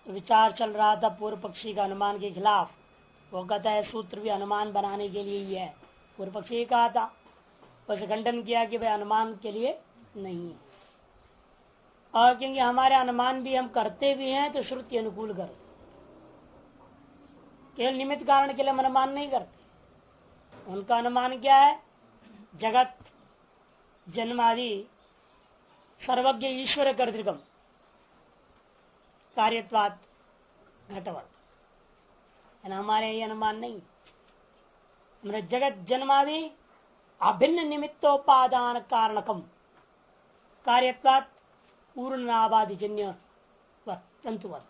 विचार चल रहा था पूर्व पक्षी का अनुमान के खिलाफ। वो कहता है सूत्र भी अनुमान बनाने के लिए ही है। पूर्व पक्षी कहा था, उसे खंडन किया कि भाई अनुमान के लिए नहीं है। और क्योंकि हमारे अनुमान भी हम करते भी हैं तो श्रुति अनुकूल कर, केवल निमित्त कारण के लिए हम अनुमान नहीं करते। उनका अनुमान क्या है? जगत जन्मादि सर्वज्ञ ईश्वर कर्तृकम कार्यत्वात् घटवत। हमारे ये अनुमान नहीं। हमारे जगत जन्मादि अभिन्न निमित्तोपादान कारणकम कार्यत्वात् पूर्णाबाधिजन्य तंतुवत।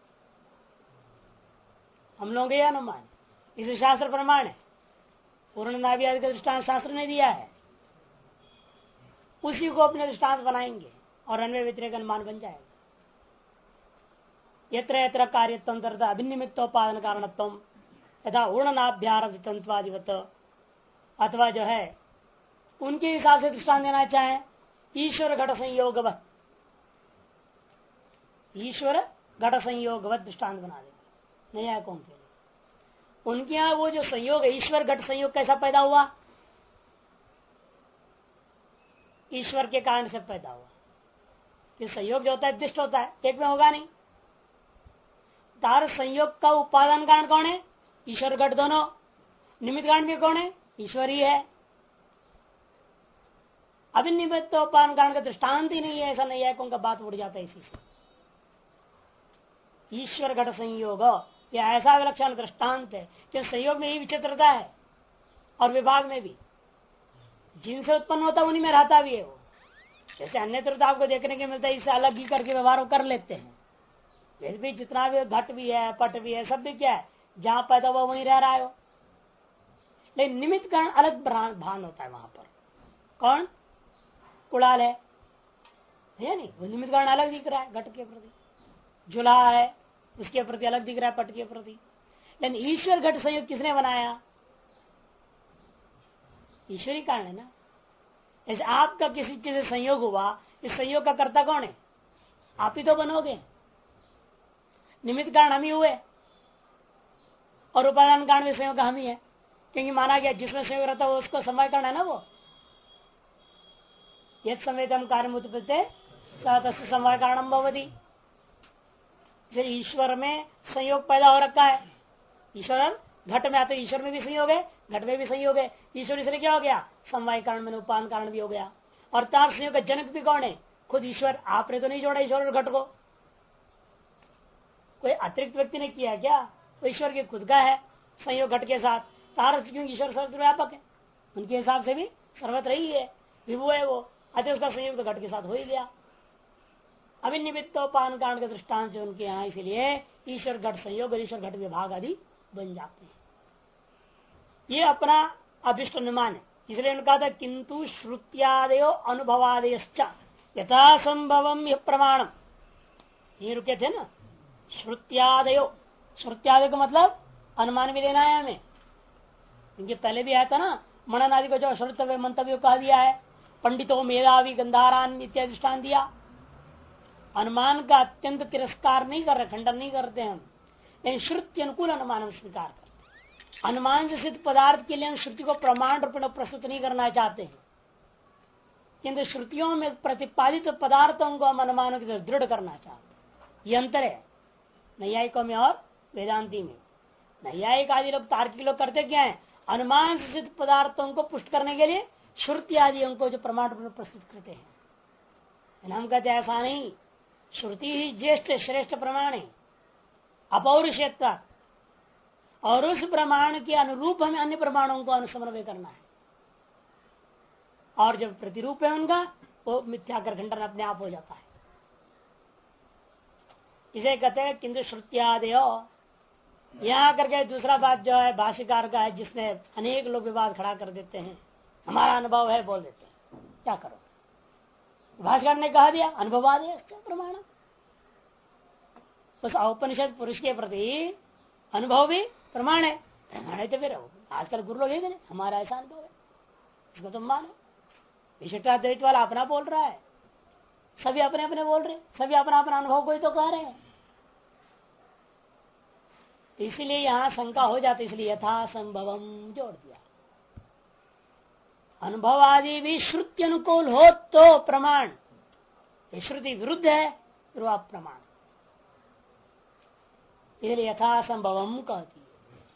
हम लोग ये अनुमान, इसे शास्त्र प्रमाण है। पूर्ण नाभि आदि का दृष्टांत शास्त्र ने दिया है, उसी को अपने दृष्टांत बनाएंगे और अन्वय व्यतिरेक अनुमान बन जाएगा। यत्र यत्र कार्यत्वं तत्र अभिनिमित्तोपादान कारणत्वं तथा ऊर्णनाभ्यारब्ध तंत्वादिवत, अथवा जो है उनके हिसाब से दृष्टांत देना चाहे ईश्वर घट संयोगवत, ईश्वर घट संयोगवत दृष्टांत बना देगा नया कौन के लिए। उनके यहां वो जो संयोग है, ईश्वर घट संयोग कैसा पैदा हुआ? ईश्वर के कारण से पैदा हुआ। कि संयोग जो होता है दृष्ट होता है, एक में होगा नहीं। तार संयोग का उपादान कारण कौन है? ईश्वर घट दोनों। निमित्त कारण भी कौन है? ईश्वर ही है। अभिनिमित्त उपादान कारण का दृष्टांत ही नहीं है, ऐसा नहीं है। उनका बात उड़ जाता है इसी से। ईश्वर घट संयोग यह ऐसा विलक्षण दृष्टांत है कि संयोग में ही विचित्रता है और विभाग में भी जिनसे उत्पन्न होता उन्हीं में रहता भी है वो। जैसे अन्यत्र तो आपको देखने के मिलता है, इससे अलग ही करके व्यवहार कर लेते हैं। फिर भी जितना भी घट भी है पट भी है सब भी क्या है, जहां पैदा हुआ वहीं रह रहा है वो। लेकिन निमित्त कारण अलग भान होता है वहां पर। कौन? कुड़ाल है नहीं, वो निमित्त कारण अलग दिख रहा है घट के प्रति। जुला है उसके प्रति अलग दिख रहा है पट के प्रति। लेकिन ईश्वर घट संयोग किसने बनाया? ईश्वरी कारण है ना। ऐसे आपका किसी चीज से संयोग हुआ, इस संयोग का कर्ता कौन है? आप ही तो बनोगे। निमित्त कारण हम ही हुए और उपादान कारण भी संयोग हम ही है, क्योंकि माना गया जिसमें संयोग रहता है उसको समय कारण है ना वो। यद संवेदम कार्य उत्पत्ति समय कारणम भवति। ईश्वर में संयोग पैदा हो रखा है। ईश्वर घट में आते, ईश्वर में भी संयोग है घट में भी संयोग है। ईश्वर इसलिए क्या हो गया? समवाय कारण में उपादान कारण भी हो गया। और तार संयोग का जनक भी कौन है? खुद ईश्वर। आपने तो नहीं जोड़ा ईश्वर और घट को, कोई अतिरिक्त व्यक्ति ने किया क्या? तो ईश्वर के खुद का है संयोग घट के साथ। तार क्योंकि ईश्वर सर्वव्यापक है, उनके हिसाब से भी सर्वत्र ही है, विभु है वो। अतः उसका संयोग तो घट के साथ हो ही गया। अभिनिमित्तोपादान कारण का दृष्टांत जो उनके यहाँ, इसलिए ईश्वर घट संयोग और ईश्वर घट विभाग आदि बन जाते हैं। ये अपना अभिष्ट अनुमान है। इसलिए उनका था किंतु श्रुत्यादयो अनुभवादयश्च यथा संभवम यह प्रमाणम। ये रुके थे ना, श्रुत्यादयो। श्रुत्यादय का मतलब अनुमान भी लेना है हमें, क्योंकि पहले भी आया था ना मनन आदि को जो श्रुतव्य मंतव्य कह दिया है। पंडितों मेधावी गंधारान इत्यादि दृष्टान दिया। अनुमान का अत्यंत तिरस्कार नहीं कर रहे, खंडन नहीं करते हम, लेकिन श्रुति अनुकूल अनुमान हम स्वीकार करते। अनुमान से सिद्ध पदार्थ के लिए हम श्रुति को प्रमाण रूप में प्रस्तुत नहीं करना चाहते हैं, किंतु श्रुतियों में प्रतिपादित पदार्थों को हम अनुमानों की तरफ दृढ़ करना चाहते हैं। ये अंतर है नैयायिकों में और वेदांती में। नैयायिक आदि लोग, तार्किक लोग करते क्या है? अनुमान से सिद्ध पदार्थों को पुष्ट करने के लिए श्रुति आदि को जो प्रमाण रूप में प्रस्तुत करते हैं। हम कहते ऐसा नहीं, श्रुति ही ज्येष्ठ श्रेष्ठ प्रमाण है अपौरुषेयत्व, और उस प्रमाण के अनुरूप हमें अन्य प्रमाणों को अनुसमन्वय करना है। और जब प्रतिरूप है उनका, वो मिथ्याकर खंडन अपने आप हो जाता है। इसे कहते हैं किंतु श्रुत्यादयो। यहां करके दूसरा बात जो है भाष्यकार का है, जिसने अनेक लोग विवाद खड़ा कर देते हैं। हमारा अनुभव है बोल देते हैं, क्या करो? भाष्यकार ने कहा दिया अनुभवाद है प्रमाण। उस औपनिषद पुरुष के प्रति अनुभव भी प्रमाण है। प्रमाण है तो फिर आजकल गुरु लोग है हमारा ऐसा अनुभव है, इसको तुम मानो। विशिष्टाद्वैत वाला अपना बोल रहा है, सभी अपने अपने बोल रहे, सभी अपना अपना अनुभव को ही तो कह रहे हैं। इसलिए यहाँ शंका हो जाती, इसलिए यथा संभवम जोड़ दिया। अनुभव आदि भी श्रुति अनुकूल हो तो प्रमाण, श्रुति विरुद्ध है फिर वह प्रमाण, इसलिए यथा संभवम कहती है।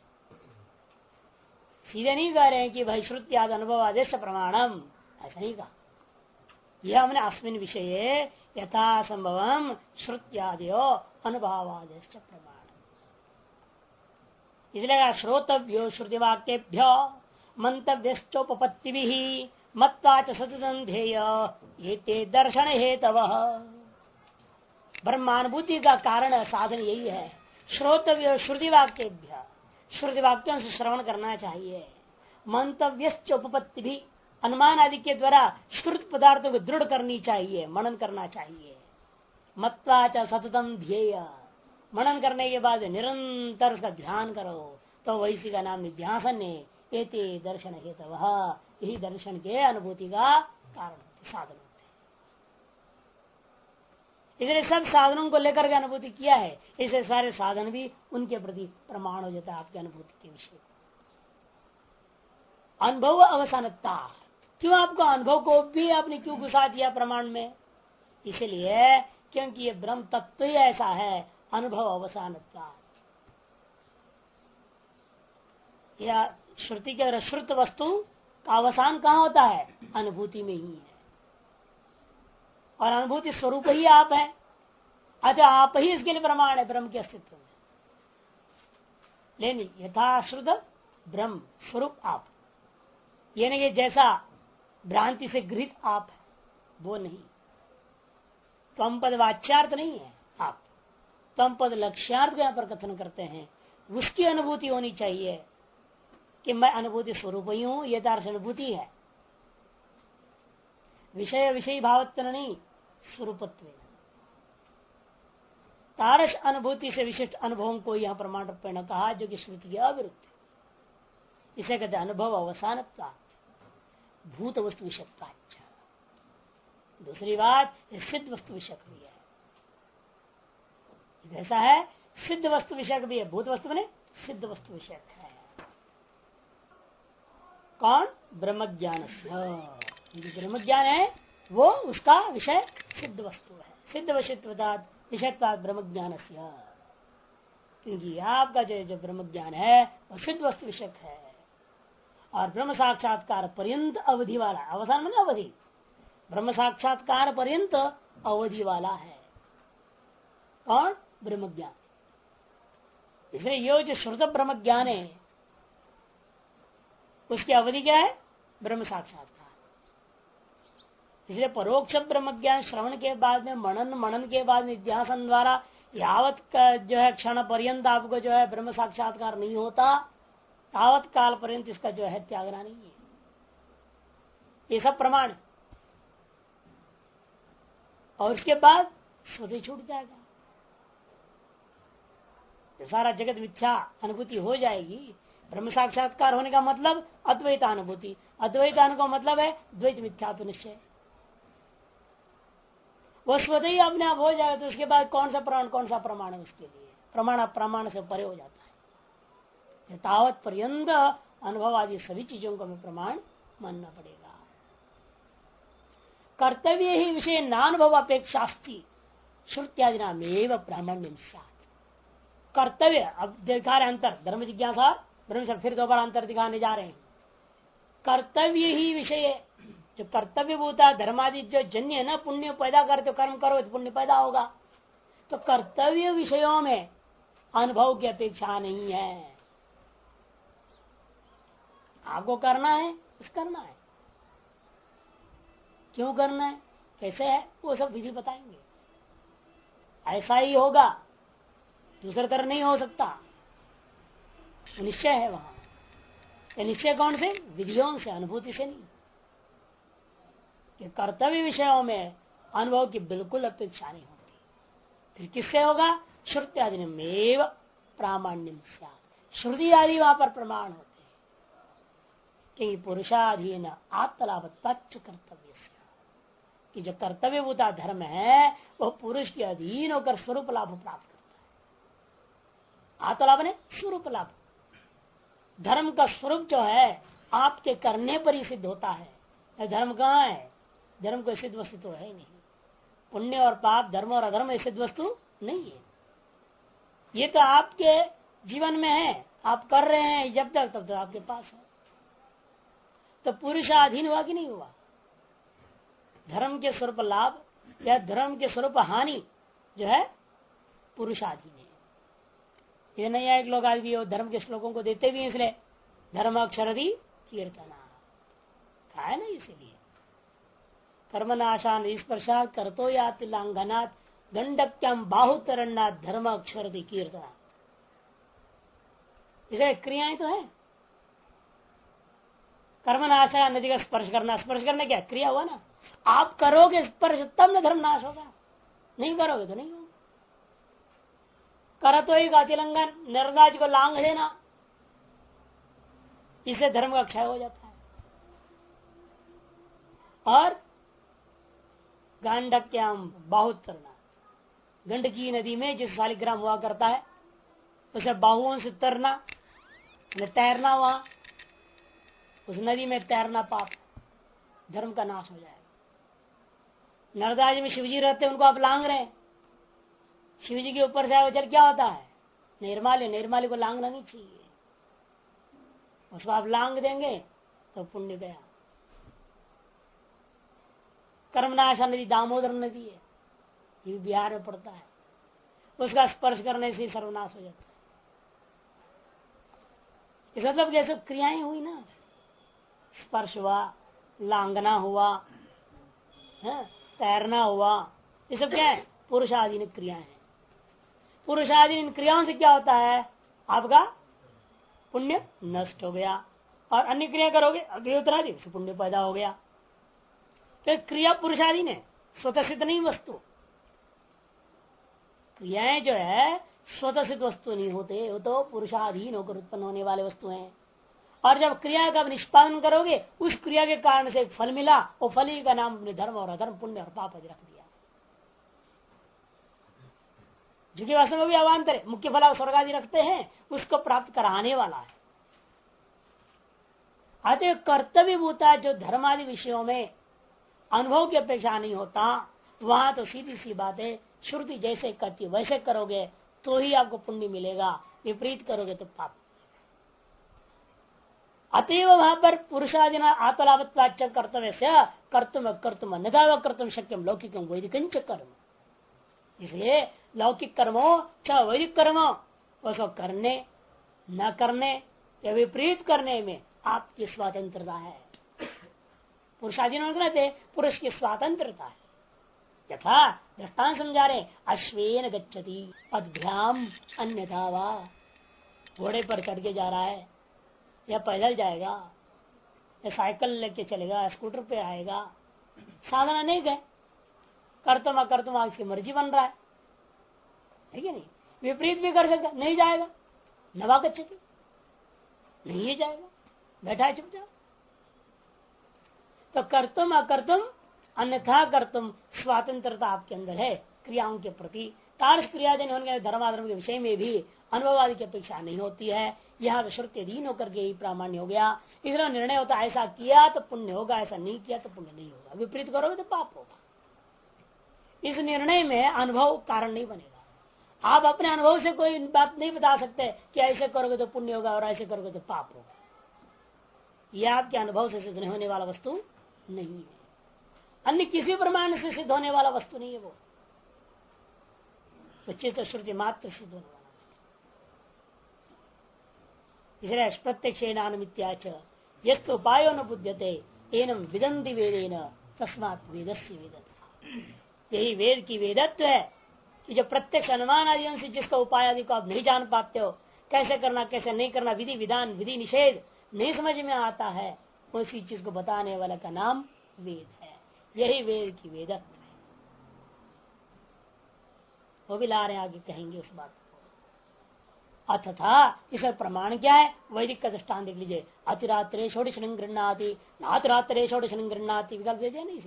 सीधे नहीं कह रहे हैं कि भाई श्रुति आदि अनुभव आदेश प्रमाणम, ऐसा नहीं कहा। यह हमने अस्मिन विषय यथा संभवम श्रुत्यादयो अनुभवादेश प्रमाण, इसलिए श्रोतव्यो श्रुतिवाक्येभ्यो मंतव्यश्चोपपत्ति भी मत्वा च सततं ध्येय ये दर्शन हेतवः। ब्रह्मानुभूति का कारण साधन यही है। श्रोतव्य श्रुतिवाक्येभ्य, श्रुति वाक्यों से श्रवण करना चाहिए। मंतव्यश्च उपपत्ति भी, अनुमान आदि के द्वारा श्रुत पदार्थों को दृढ़ करनी चाहिए, मनन करना चाहिए। मत्वा च सततं ध्येय, मनन करने के बाद निरंतर उसका ध्यान करो तो वैसी का नाम निध्यासन है। एते दर्शन हेतवः, यही दर्शन के अनुभूति का कारण साधन होते हैं। इसलिए सब साधनों को लेकर के अनुभूति किया है, इसलिए सारे साधन भी उनके प्रति प्रमाण हो जाता है आपके अनुभूति के विषय। अनुभव अवसानता, क्यों आपको अनुभव को भी आपने क्यों घुसा दिया प्रमाण में? इसलिए क्योंकि ये ब्रह्म तत्व ही ऐसा है, अनुभव अवसानता। या श्रुति के श्रुत वस्तु का अवसान कहाँ होता है? अनुभूति में ही है, और अनुभूति स्वरूप ही आप है। अच्छा, आप ही इसके लिए प्रमाण है ब्रह्म के अस्तित्व में। लेकिन यथाश्रुत ब्रह्म स्वरूप आप, ये नहीं जैसा भ्रांति से गृहित आप है वो नहीं। त्वम पद वाच्यार्थ नहीं है आप, त्वम पद लक्ष्यार्थ यहाँ पर कथन करते हैं। उसकी अनुभूति होनी चाहिए कि मैं अनुभूति स्वरूप ही हूं, ये तार्श अनुभूति है। विषय विषय भावत्व नहीं, स्वरूपत्व। तारस अनुभूति से विशिष्ट अनुभवों को यहां प्रमाण रूपेण कहा, जो कि श्रुति के अविरुद्ध। इसे कहते अनुभव अवसानत्वा भूत वस्तु विषयत्वा। दूसरी बात, सिद्ध वस्तु विषयक भी है। ऐसा है, सिद्ध वस्तु विषयक भी है। भूत वस्तु में सिद्ध वस्तु विषयक है। कौन? ब्रह्म ज्ञान। ब्रह्म ज्ञान है वो, उसका विषय सिद्ध वस्तु है। सिद्ध विषयत्वाद ब्रह्म ज्ञान, क्योंकि आपका जो ब्रह्म ज्ञान है वो सिद्ध वस्तु विषयक है। और ब्रह्म साक्षात्कार पर्यंत अवधि वाला, अवसान में अवधि, ब्रह्म साक्षात्कार पर्यंत अवधि वाला है। कौन? ब्रह्म ज्ञान। इसलिए ये जो श्रुत ब्रह्म ज्ञान है उसकी अवधि क्या है? ब्रह्म साक्षात्कार। इसलिए परोक्ष ब्रह्म ज्ञान श्रवण के बाद में मनन के बाद निध्यासन द्वारा यावत जो है क्षण पर्यंत आपको जो है ब्रह्म साक्षात्कार नहीं होता, तावत काल पर्यंत इसका जो है त्यागना नहीं है। ये सब प्रमाण। और उसके बाद श्रुति छूट जाएगा, सारा जगत मिथ्या अनुभूति हो जाएगी। ब्रह्म साक्षात्कार होने का मतलब अद्वैतानुभूति, अद्वैतानुभव मतलब है द्वैत मिथ्यात्व निश्चय। वो स्वतः ही अपने आप हो जाएगा, तो उसके बाद कौन सा प्रमाण है उसके लिए? प्रमाण से परे हो जाता है। तावत पर्यंत अनुभव आदि सभी चीजों को हमें प्रमाण मानना पड़ेगा। कर्तव्य ही विषय नानुभव अपेक्षास्ति श्रुत्यादि नाम एवं ब्राह्मण्य। कर्तव्य, अब दिखा रहे अंतर, धर्म जिज्ञासा ब्रह्म से फिर दोबारा अंतर दिखाने जा रहे हैं। कर्तव्य ही विषय, जो कर्तव्य होता है धर्मादि जो जन्य है ना, पुण्य पैदा करते कर्म करो तो पुण्य पैदा होगा। तो कर्तव्य विषयों में अनुभव की अपेक्षा नहीं है। आपको करना है, कुछ करना है, क्यों करना है, कैसे है, वो सब विधि बताएंगे। ऐसा ही होगा, दूसरी तरह नहीं हो सकता। निश्चय है वहां। ये निश्चय कौन से? विधियों से, अनुभूति से नहीं। कि कर्तव्य विषयों में अनुभव की बिल्कुल अपेक्षा नहीं होती। फिर किससे होगा? श्रुति आदि में प्रामाण्यम, श्रुति आदि वहां पर प्रमाण होते हैं। क्योंकि पुरुषाधीन आत्मलाभत्वाच्च कर्तव्य, कि जो कर्तव्य भूता धर्म है वह पुरुष के अधीन होकर स्वरूप लाभ प्राप्त करता आत्मलाभ ने स्वरूप लाभ। धर्म का स्वरूप जो है आपके करने पर ही सिद्ध होता है। धर्म कहाँ है? धर्म को सिद्ध वस्तु तो है नहीं। पुण्य और पाप, धर्म और अधर्म सिद्ध वस्तु नहीं है। ये तो आपके जीवन में है, आप कर रहे हैं जब तक, तब तक आपके पास है। तो पुरुषाधीन हुआ कि नहीं हुआ? धर्म के स्वरूप लाभ या धर्म के स्वरूप हानि जो है पुरुषाधीन है। ये नहीं है एक लोग आज भी धर्म के श्लोकों को देते भी हैं, इसलिए धर्म अक्षरधि कीर्तना कहा है ना। इसीलिए कर्मनाशान स्पर्शात करतो या तिलांगनात् दंडक्यम बाहुतरणात् धर्म अक्षरधि कीर्तना। इसे क्रियाएं तो है। कर्मनाशा नदी का स्पर्श करना, स्पर्श करना क्या क्रिया हुआ ना। आप करोगे स्पर्श तब न धर्म नाश होगा, नहीं करोगे तो नहीं होगा। कर तो ही तिलंगन निर्दाज को लांग देना, इससे धर्म का क्षय हो जाता है। और गांडक्याम बाहुत तरना, गंडकी नदी में जिस शालिग्राम हुआ करता है उसे बाहुओं से तरना, तैरना, वहां उस नदी में तैरना पाप, धर्म का नाश हो जाएगा। नर्मदा जी में शिवजी रहते हैं, उनको आप लांग रहे हैं, शिवजी के ऊपर से जल क्या होता है? निर्माल्य। निर्माल्य को लांगना नहीं चाहिए, उसको आप लांग देंगे तो पुण्य गया। कर्मनाशा नदी दामोदर नदी है, ये बिहार में पड़ता है, उसका स्पर्श करने से सर्वनाश हो जाता है। इस मतलब जैसे क्रियाएं हुई ना, स्पर्श हुआ, लांगना हुआ, तैरना हुआ, ये सब क्या है? पुरुषाधीन क्रियाएं हैं। पुरुषाधीन क्रियाओं से क्या होता है? आपका पुण्य नष्ट हो गया। और अन्य क्रिया करोगे अग्निहोत्रादि से पुण्य पैदा हो गया। तो क्रिया पुरुषाधीन है, स्वतः सिद्ध नहीं वस्तु। क्रियाएं जो है स्वतः सिद्ध वस्तु नहीं होते, वो तो पुरुषाधीन होकर उत्पन्न होने वाले वस्तु हैं। और जब क्रिया का निष्पादन करोगे, उस क्रिया के कारण से एक फल मिला, वो फल ही का नाम अपने धर्म और अधर्म, पुण्य और पाप रख दिया। जो कि वास्तव में भी अवान्तर है, मुख्य फल स्वर्ग आदि रखते हैं, उसको प्राप्त कराने वाला है। अतः कर्तव्य भूता जो धर्म आदि विषयों में अनुभव की अपेक्षा नहीं होता, वहां तो सीधी सी बात है, श्रुति जैसे कहती वैसे करोगे तो ही आपको पुण्य मिलेगा, विपरीत करोगे तो पाप। अतएव वहां पर पुरुषादिना आत्मलाभत्वाच कर्तव्य से कर्तुम अन्यथा कर्तुम शक्यम लौकिकम वैदिकं च कर्म। इसलिए लौकिक कर्मों चाहे वैदिक कर्मों, उसको करने न करने या विपरीत करने में आपकी स्वतंत्रता है। पुरुषाधीन कहते पुरुष की स्वतंत्रता है। यथा दृष्टांत समझा रहे, अश्वेन गच्छति पदभ्याम अन्यथा वा, घोड़े पर चढ़ के जा रहा है या पैदल जाएगा या साइकिल लेके चलेगा, स्कूटर पे आएगा, साधन अनेक है। कर्तुम अकर्तुम आपकी मर्जी बन रहा है कि नहीं? विपरीत भी कर सकता, नहीं जाएगा, नवा गच्छति, नहीं जाएगा, बैठा है चुपचाप। तो कर्तुम अकर्तुम अन्यथा कर्तुम स्वतंत्रता आपके अंदर है क्रियाओं के प्रति। तार्श क्रियाजन होने धर्माधर्म के विषय में भी अनुभववादी की अपेक्षा नहीं होती है। यहाँ तो श्रुति अधीन होकर के ही प्रामाण्य हो गया। इसलिए निर्णय होता है ऐसा किया तो पुण्य होगा, ऐसा नहीं किया तो पुण्य नहीं होगा, विपरीत करोगे तो पाप होगा। इस निर्णय में अनुभव कारण नहीं बनेगा। आप अपने अनुभव से कोई बात नहीं बता सकते कि ऐसे करोगे तो पुण्य होगा और ऐसे करोगे तो पाप होगा। यह आपके अनुभव से सिद्ध होने वाला वस्तु नहीं है, अन्य किसी प्रमाण से सिद्ध होने वाला वस्तु नहीं है। वो चित्त श्रुति मात्र सिद्ध होने वाला। इसलिए प्रत्यक्ष नानुमित्याच यस्त उपायो न बुध्यते एनम विदंति वेदेन तस्मात् वेदस्य वेदत्व। यही वेद की वेदत्व है कि जो प्रत्यक्ष अनुमान आदि से जिसका उपाय आदि को आप नहीं जान पाते हो, कैसे करना कैसे नहीं करना, विधि विधान विधि निषेध नहीं समझ में आता है, उसी चीज को बताने वाला का नाम वेद है। यही वेद की वेदत्व है। वो भी ला रहे आगे कहेंगे उस बात को। अथथा इसका प्रमाण क्या है? वैदिक का दृष्टान देख लीजिए। अतिरात्रे षोडश गृह्णाति नातिरात्रे षोडश गृह्णाति, विकल्प दे दिया ना।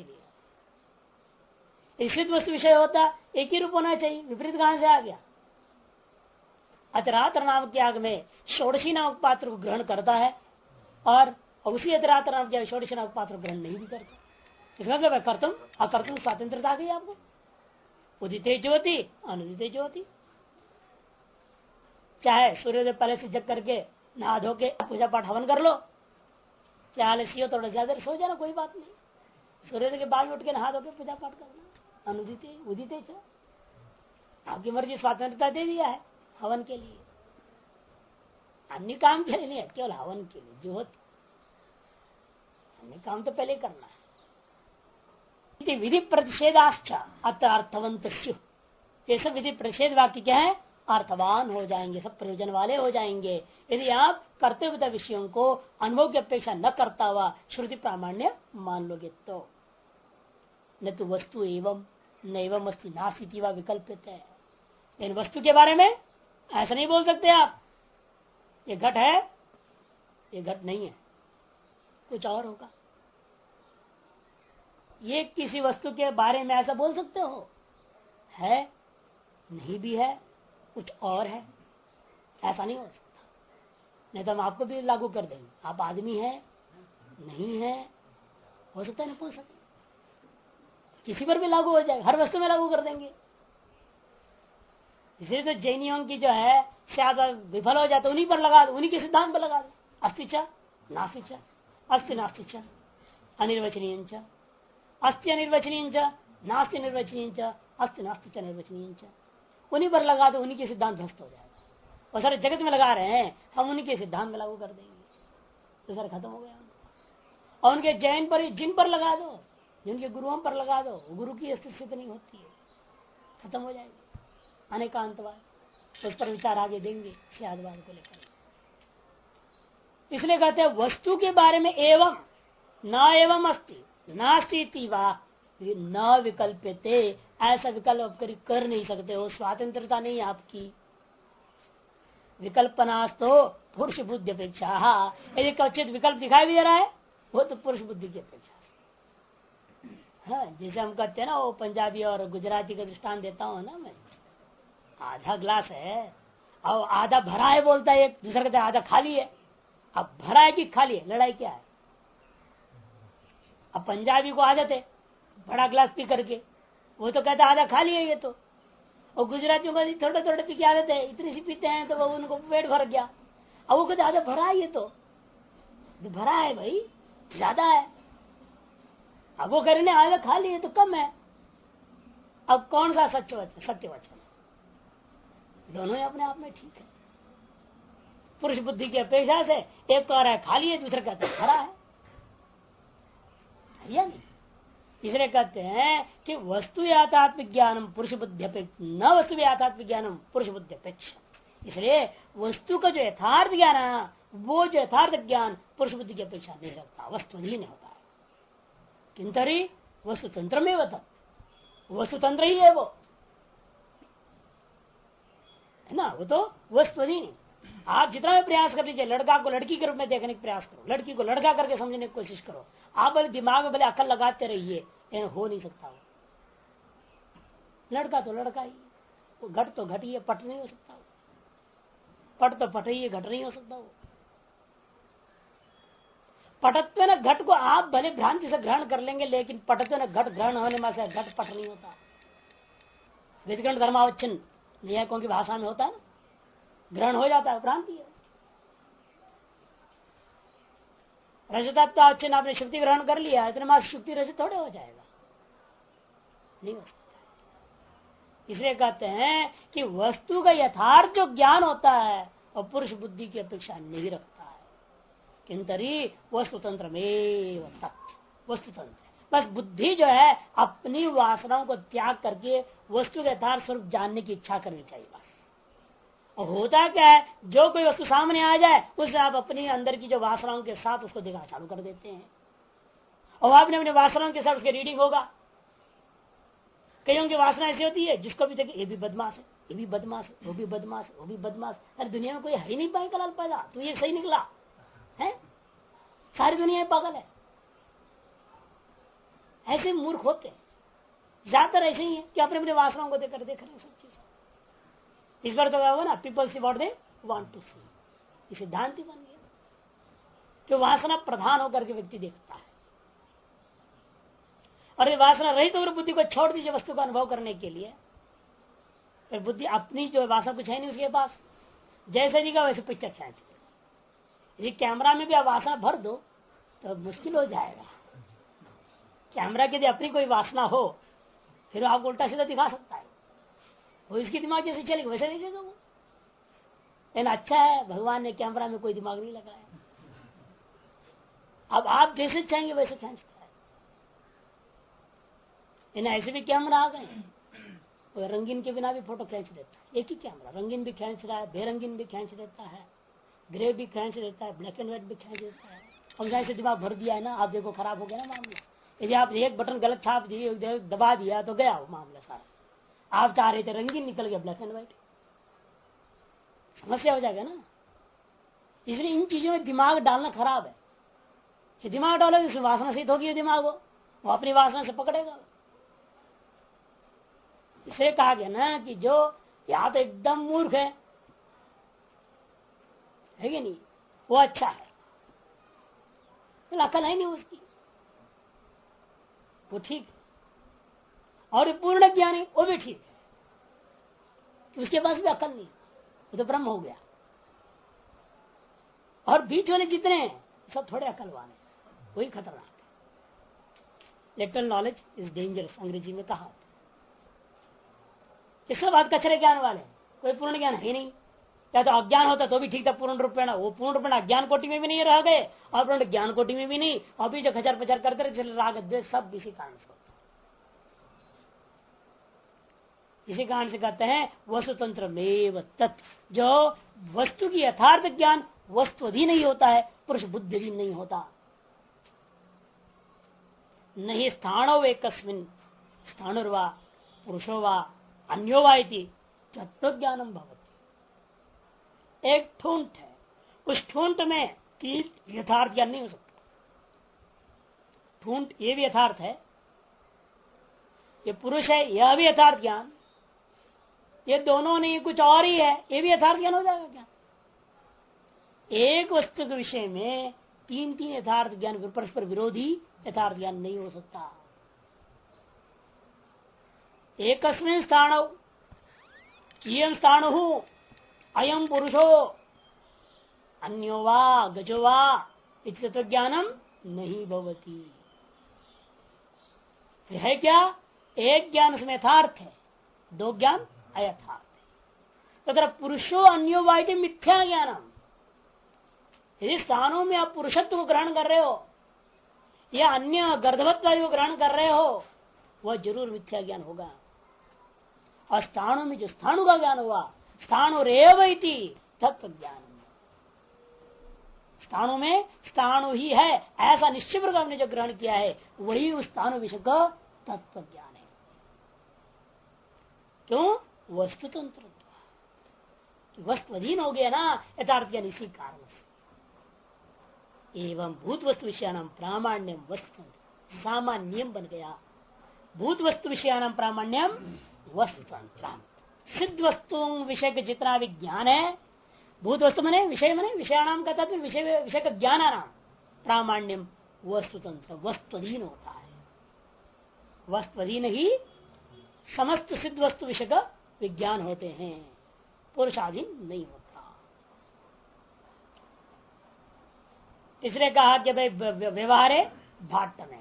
इसीलिए सिद्ध वस्तु विषय होता एक ही रूप होना चाहिए, विपरीत कहां से आ गया? अतिरात्र नामक याग में षोडशी नामक पात्र को ग्रहण करता है और उसी अतिरात्र नामक याग षोडशी नामक पात्र को ग्रहण नहीं भी करता, इसका मतलब कर्तम अकर्तम स्वातंत्रता गई आपको। उदिते ज्योति अनुदिते ज्योति, चाहे सूर्योदय पहले से जग करके नहा धो के पूजा पाठ हवन कर लो, चाहे आलसी हो थोड़ा ज्यादा सो जाना, कोई बात नहीं, सूर्योदय के बाद उठ के नहा धो के पूजा पाठ करना। अनुदिते उदिते च, आपकी मर्जी, स्वतंत्रता दे दिया है हवन के लिए, अन्य काम के लिए नहीं है, केवल हवन के लिए ज्योति, अन्य काम तो पहले करना है। विधि प्रतिषेधाश्च अत अर्थवंत, ये सब विधि प्रतिषेध वाक्य क्या है, अर्थवान हो जाएंगे, सब प्रयोजन वाले हो जाएंगे यदि आप कर्तव्य विषयों को अनुभव की अपेक्षा न करता हुआ श्रुति प्रामाण्य मान लोगे तो। न तो वस्तु एवं न एवं वस्तु नास्ति वा विकल्पित है, इन वस्तु के बारे में ऐसा नहीं बोल सकते आप, ये घट है ये घट नहीं है, कुछ और होगा। ये किसी वस्तु के बारे में ऐसा बोल सकते हो, है नहीं भी है कुछ और है, ऐसा नहीं हो सकता। नहीं तो हम आपको भी लागू कर देंगे, आप आदमी है नहीं है, हो सकता है नहीं पूछ सकते, किसी पर भी लागू हो जाएगा, हर वस्तु में लागू कर देंगे। इसलिए तो जैनियों की जो है शायद विफल हो जाता, उन्हीं पर लगा दो, उन्हीं के सिद्धांत पर लगा दो, अस्तिचा नास्तिचा अस्ति नास्तिचा अनिर्वचनीय अस्ति अनिर्वचनीय नास्ति निर्वचनीय अस्ति नास्ति निर्वचनीय, उन्हीं पर लगा दो, उन्हीं के सिद्धांत भ्रष्ट हो जाएगा। और सारे जगत में लगा रहे हैं, हम उन्हीं के सिद्धांत में लागू कर देंगे तो सर खत्म हो गया। और उनके जैन पर जिन पर लगा दो, जिनके गुरुओं पर लगा दो, गुरु की स्थिति नहीं होती है, खत्म हो जाएगी। अनेकांतवाद उस पर विचार आगे देंगे सियादवाद को लेकर। इसलिए कहते हैं वस्तु के बारे में एवं न एवं अस्ति नास्ति वा न विकल्पते, ऐसा विकल्प कर नहीं सकते हो, स्वतंत्रता नहीं आपकी। विकल्पनास्तो पुरुष बुद्धि अपेक्षा, यदि कचित विकल्प दिखाई भी दे रहा है वो तो पुरुष बुद्धि की अपेक्षा। हाँ, जैसे हम कहते हैं ना, वो पंजाबी और गुजराती का दृष्टांत देता हूँ ना मैं, आधा ग्लास है और आधा भरा है बोलता है, एक दूसरा कहता है आधा खाली है। अब भरा है कि खाली है, लड़ाई क्या है। अब पंजाबी को आदत है बड़ा ग्लास पी करके, वो तो कहता है आधा खाली है ये तो, और गुजरातियों को थोड़ा थोड़ा पी की आदत है, इतनी सी पीते हैं तो वो उनको पेट भर गया। अब वो कहते आधा भरा है ये तो भरा है भाई, ज्यादा है। अब वो कह रहे आधा खाली है तो कम है। अब कौन सा सत्य वचन है? दोनों ही अपने आप में ठीक है। पुरुष बुद्धि की अपेक्षा से एक कह रहा है खाली है, दूसरा कहता है भरा है, या नहीं? इसलिए कहते हैं कि वस्तु याथात्मिक ज्ञानम पुरुष बुद्धि अपेक्षा न वस्तु याथात्मिक ज्ञानम पुरुष बुद्धि अपेक्षा। इसलिए वस्तु का जो यथार्थ ज्ञान है वो जो यथार्थ ज्ञान पुरुष बुद्धि की अपेक्षा नहीं रखता, वस्तु नहीं होता है। किंतरी वस्तु तंत्र में होता, वस्तु तंत्र ही है वो, है ना, वो तो वस्तु नहीं। आप जितना भी प्रयास कर लीजिए, लड़का को लड़की के रूप में देखने का प्रयास करो, लड़की को लड़का करके समझने की कोशिश करो, आप भले दिमाग में भले अकल लगाते रहिए, लेकिन हो नहीं सकता। वो लड़का तो लड़का ही, वो घट तो घट ही है, पट नहीं हो सकता। पट तो पट ही है, घट नहीं हो सकता। वो पटत्व न घट को आप भले भ्रांति से ग्रहण कर लेंगे, लेकिन पटत्व न घट ग्रहण होने में से घट पट नहीं होता। विधिगण धर्मावच्छिन्न न्यायिकों की भाषा में होता है ना, ग्रहण हो जाता है, भ्रांति है। रजतत्वावच्छिन्न आपने श्रुति ग्रहण कर लिया, इतने मास श्रुति रजत थोड़े हो जाएगा, नहीं हो सकता। इसलिए कहते हैं कि वस्तु का यथार्थ जो ज्ञान होता है और पुरुष बुद्धि की अपेक्षा नहीं रखता है। किंतरी वस्तु तंत्र में वस्तु तंत्र, बस बुद्धि जो है अपनी वासनाओं को त्याग करके वस्तु के यथार्थ स्वरूप जानने की इच्छा करनी चाहिए। और होता क्या है, जो कोई वस्तु सामने आ जाए उसमें आप अपनी अंदर की जो वासनाओं के साथ उसको दिखाना चालू कर देते हैं, और आपने अपने वासनाओं के साथ उसके रीडिंग होगा। कईयों की वासना ऐसी होती है जिसको भी देखे ये भी बदमाश है, ये भी बदमाश है, वो भी बदमाश है, वो भी बदमाश। अरे दुनिया में कोई है ही नहीं पाएगा लाल पैदा, तो ये सही निकला है, सारी दुनिया पागल है। ऐसे मूर्ख होते हैं ज्यादातर, ऐसे ही है कि अपने अपने वासनाओं को देख रहे हैं सब चीज। इस बार तो क्या हुआ ना, people see what they want to see, ये सिद्धांत ही बन गया। तो वासना प्रधान होकर के व्यक्ति देखता है, और ये वासना रहित होकर बुद्धि को छोड़ दीजिए वस्तु का अनुभव करने के लिए, फिर बुद्धि अपनी जो वासना कुछ है नहीं उसके पास, जैसे दिखा वैसे पिक्चर खींच दे। यदि कैमरा में भी आप वासना भर दो तो मुश्किल हो जाएगा। कैमरा की यदि अपनी कोई वासना हो फिर आपको उल्टा सीधा दिखा सकता है, वो इसकी दिमाग जैसे चलेगा वैसे नहीं देगा वो। लेकिन अच्छा है भगवान ने कैमरा में कोई दिमाग नहीं लगाया, अब आप जैसे चाहेंगे वैसे खींचता है। लेकिन ऐसे भी कैमरा आ गए, रंगीन के बिना भी फोटो खींच देता है। एक ही कैमरा रंगीन भी खींच रहा है, बेरंगीन भी खींच देता है, ग्रे भी खींच देता है, ब्लैक एंड व्हाइट भी खींच देता है। और जैसे दिमाग भर दिया है ना, आप देखो खराब हो गया ना मामला। यदि आप एक बटन गलत छाप दिए, दबा दिया तो गया वो मामला सारा। आप चाह रहे थे रंगीन, निकल गया ब्लैक एंड व्हाइट, समस्या हो जाएगा ना। इसलिए इन चीजों में दिमाग डालना खराब है। कि दिमाग डालोगे उसमें वासना सिद्ध होगी, दिमाग वो अपनी वासना से पकड़ेगा। इसलिए कहा गया ना कि जो या तो एकदम मूर्ख है कि नहीं, वो अच्छा है, अकल है नहीं उसकी, वो ठीक है। और पूर्ण ज्ञानी वो भी ठीक है, उसके पास भी अकल नहीं, वो तो ब्रह्म हो गया। और बीच वाले जितने हैं सब थोड़े अकल वाले, वही खतरनाक है। लिटल नॉलेज इज डेंजरस, अंग्रेजी में कहा। इसके बाद कचरे ज्ञान वाले, कोई पूर्ण ज्ञान है नहीं। या तो अज्ञान होता तो भी ठीक था पूर्ण रूपेण, वो पूर्ण रूपेण अज्ञान कोटि में भी नहीं रह गए और पूर्ण ज्ञान कोटि में भी नहीं, और भी जो खचर पचर करते रहे राग द्वेष सब इसी कारण से होता। इसी कारण से कहते हैं वस्तुतंत्र में तत्, जो वस्तु की यथार्थ ज्ञान वस्तुअधीन नहीं होता है, पुरुष बुद्धिहीन नहीं होता। नहीं स्थाणो एकस्मिन् स्थाणुर्वा पुरुषो वा अन्यो वा इति तत्व ज्ञानम भवति। एक ठूंठ है, उस ठूंठ में तीन यथार्थ ज्ञान नहीं हो सकता। ठूंठ ये भी यथार्थ है, ये पुरुष है यह भी यथार्थ ज्ञान, ये दोनों नहीं कुछ और ही है, ये भी यथार्थ ज्ञान हो जाएगा क्या? एक वस्तु के विषय में तीन तीन यथार्थ ज्ञान परस्पर विरोधी यथार्थ ज्ञान नहीं हो सकता। एकस्मिन् स्थाणौ इयं स्थाणुः अयम पुरुषो अन्यो वा गजो वा इत्यत्र ज्ञानम नहीं भवति। फिर है क्या? एक ज्ञान उसमें यथार्थ है, दो ज्ञान अयथार्थ है। तो पुरुषो अन्यो वा इति मिथ्या ज्ञानम, यदि स्थानों में आप पुरुषत्व को ग्रहण कर रहे हो या अन्य गर्धवत्व को ग्रहण कर रहे हो, वह जरूर मिथ्या ज्ञान होगा। और स्थानों में जो स्थाणु का ज्ञान हुआ, स्थाणुरेव इति तत्व ज्ञान, स्थाणु में स्थाणु ही है ऐसा निश्चय प्रकार ने जो ग्रहण किया है, वही उस स्थाणु विषय का तत्व ज्ञान है। क्यों? वस्तुतंत्र, वस्तु अधीन हो गया ना यथार्थ ज्ञान, इसी कारण से। एवं भूत वस्तु विषयानाम प्रामाण्यम वस्तु सामान्यम बन गया। भूत वस्तु विषयानाम प्रामाण्यम वस्तुतंत्र, सिद्ध वस्तुओं विषय के जितना भी ज्ञान है, भूत वस्तु मने विषयानाम का तत्व विषय का ज्ञान नाम प्रामाण्यम वस्तुतंत्र, वस्तुअधीन होता है। वस्तुअधीन ही समस्त सिद्ध वस्तु विषय का विज्ञान होते हैं, पुरुषाधीन नहीं होता। इसलिए कहा कि भाई व्यवहार है भाट्टनय।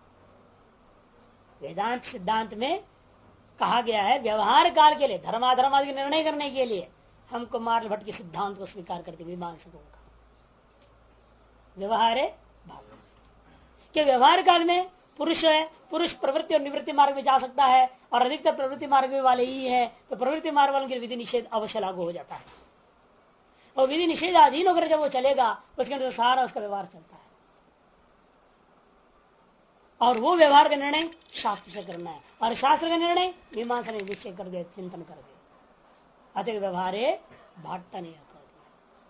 वेदांत सिद्धांत में कहा गया है व्यवहार काल के लिए, धर्माधर्म आदि निर्णय करने के लिए हम कुमार भट्ट के सिद्धांत को स्वीकार करते मीमांसकों का। व्यवहार है भाट्टनय कि व्यवहार काल में पुरुष है, पुरुष प्रवृत्ति और निवृत्ति मार्ग में जा सकता है, और अधिकतर प्रवृत्ति मार्ग वाले ही है, तो प्रवृत्ति मार्ग वालों के विधि निषेध अवश्य लागू हो जाता है। और विधि निषेध अधीन होकर जब वो चलेगा उसके अंदर सारा उसका व्यवहार चलता है, और वो व्यवहार का निर्णय शास्त्र से करना है, और शास्त्र का निर्णय मीमांसा ने निश्चय कर दिया, चिंतन कर दिया। अतः व्यवहार है भाट्टनय कर दिया।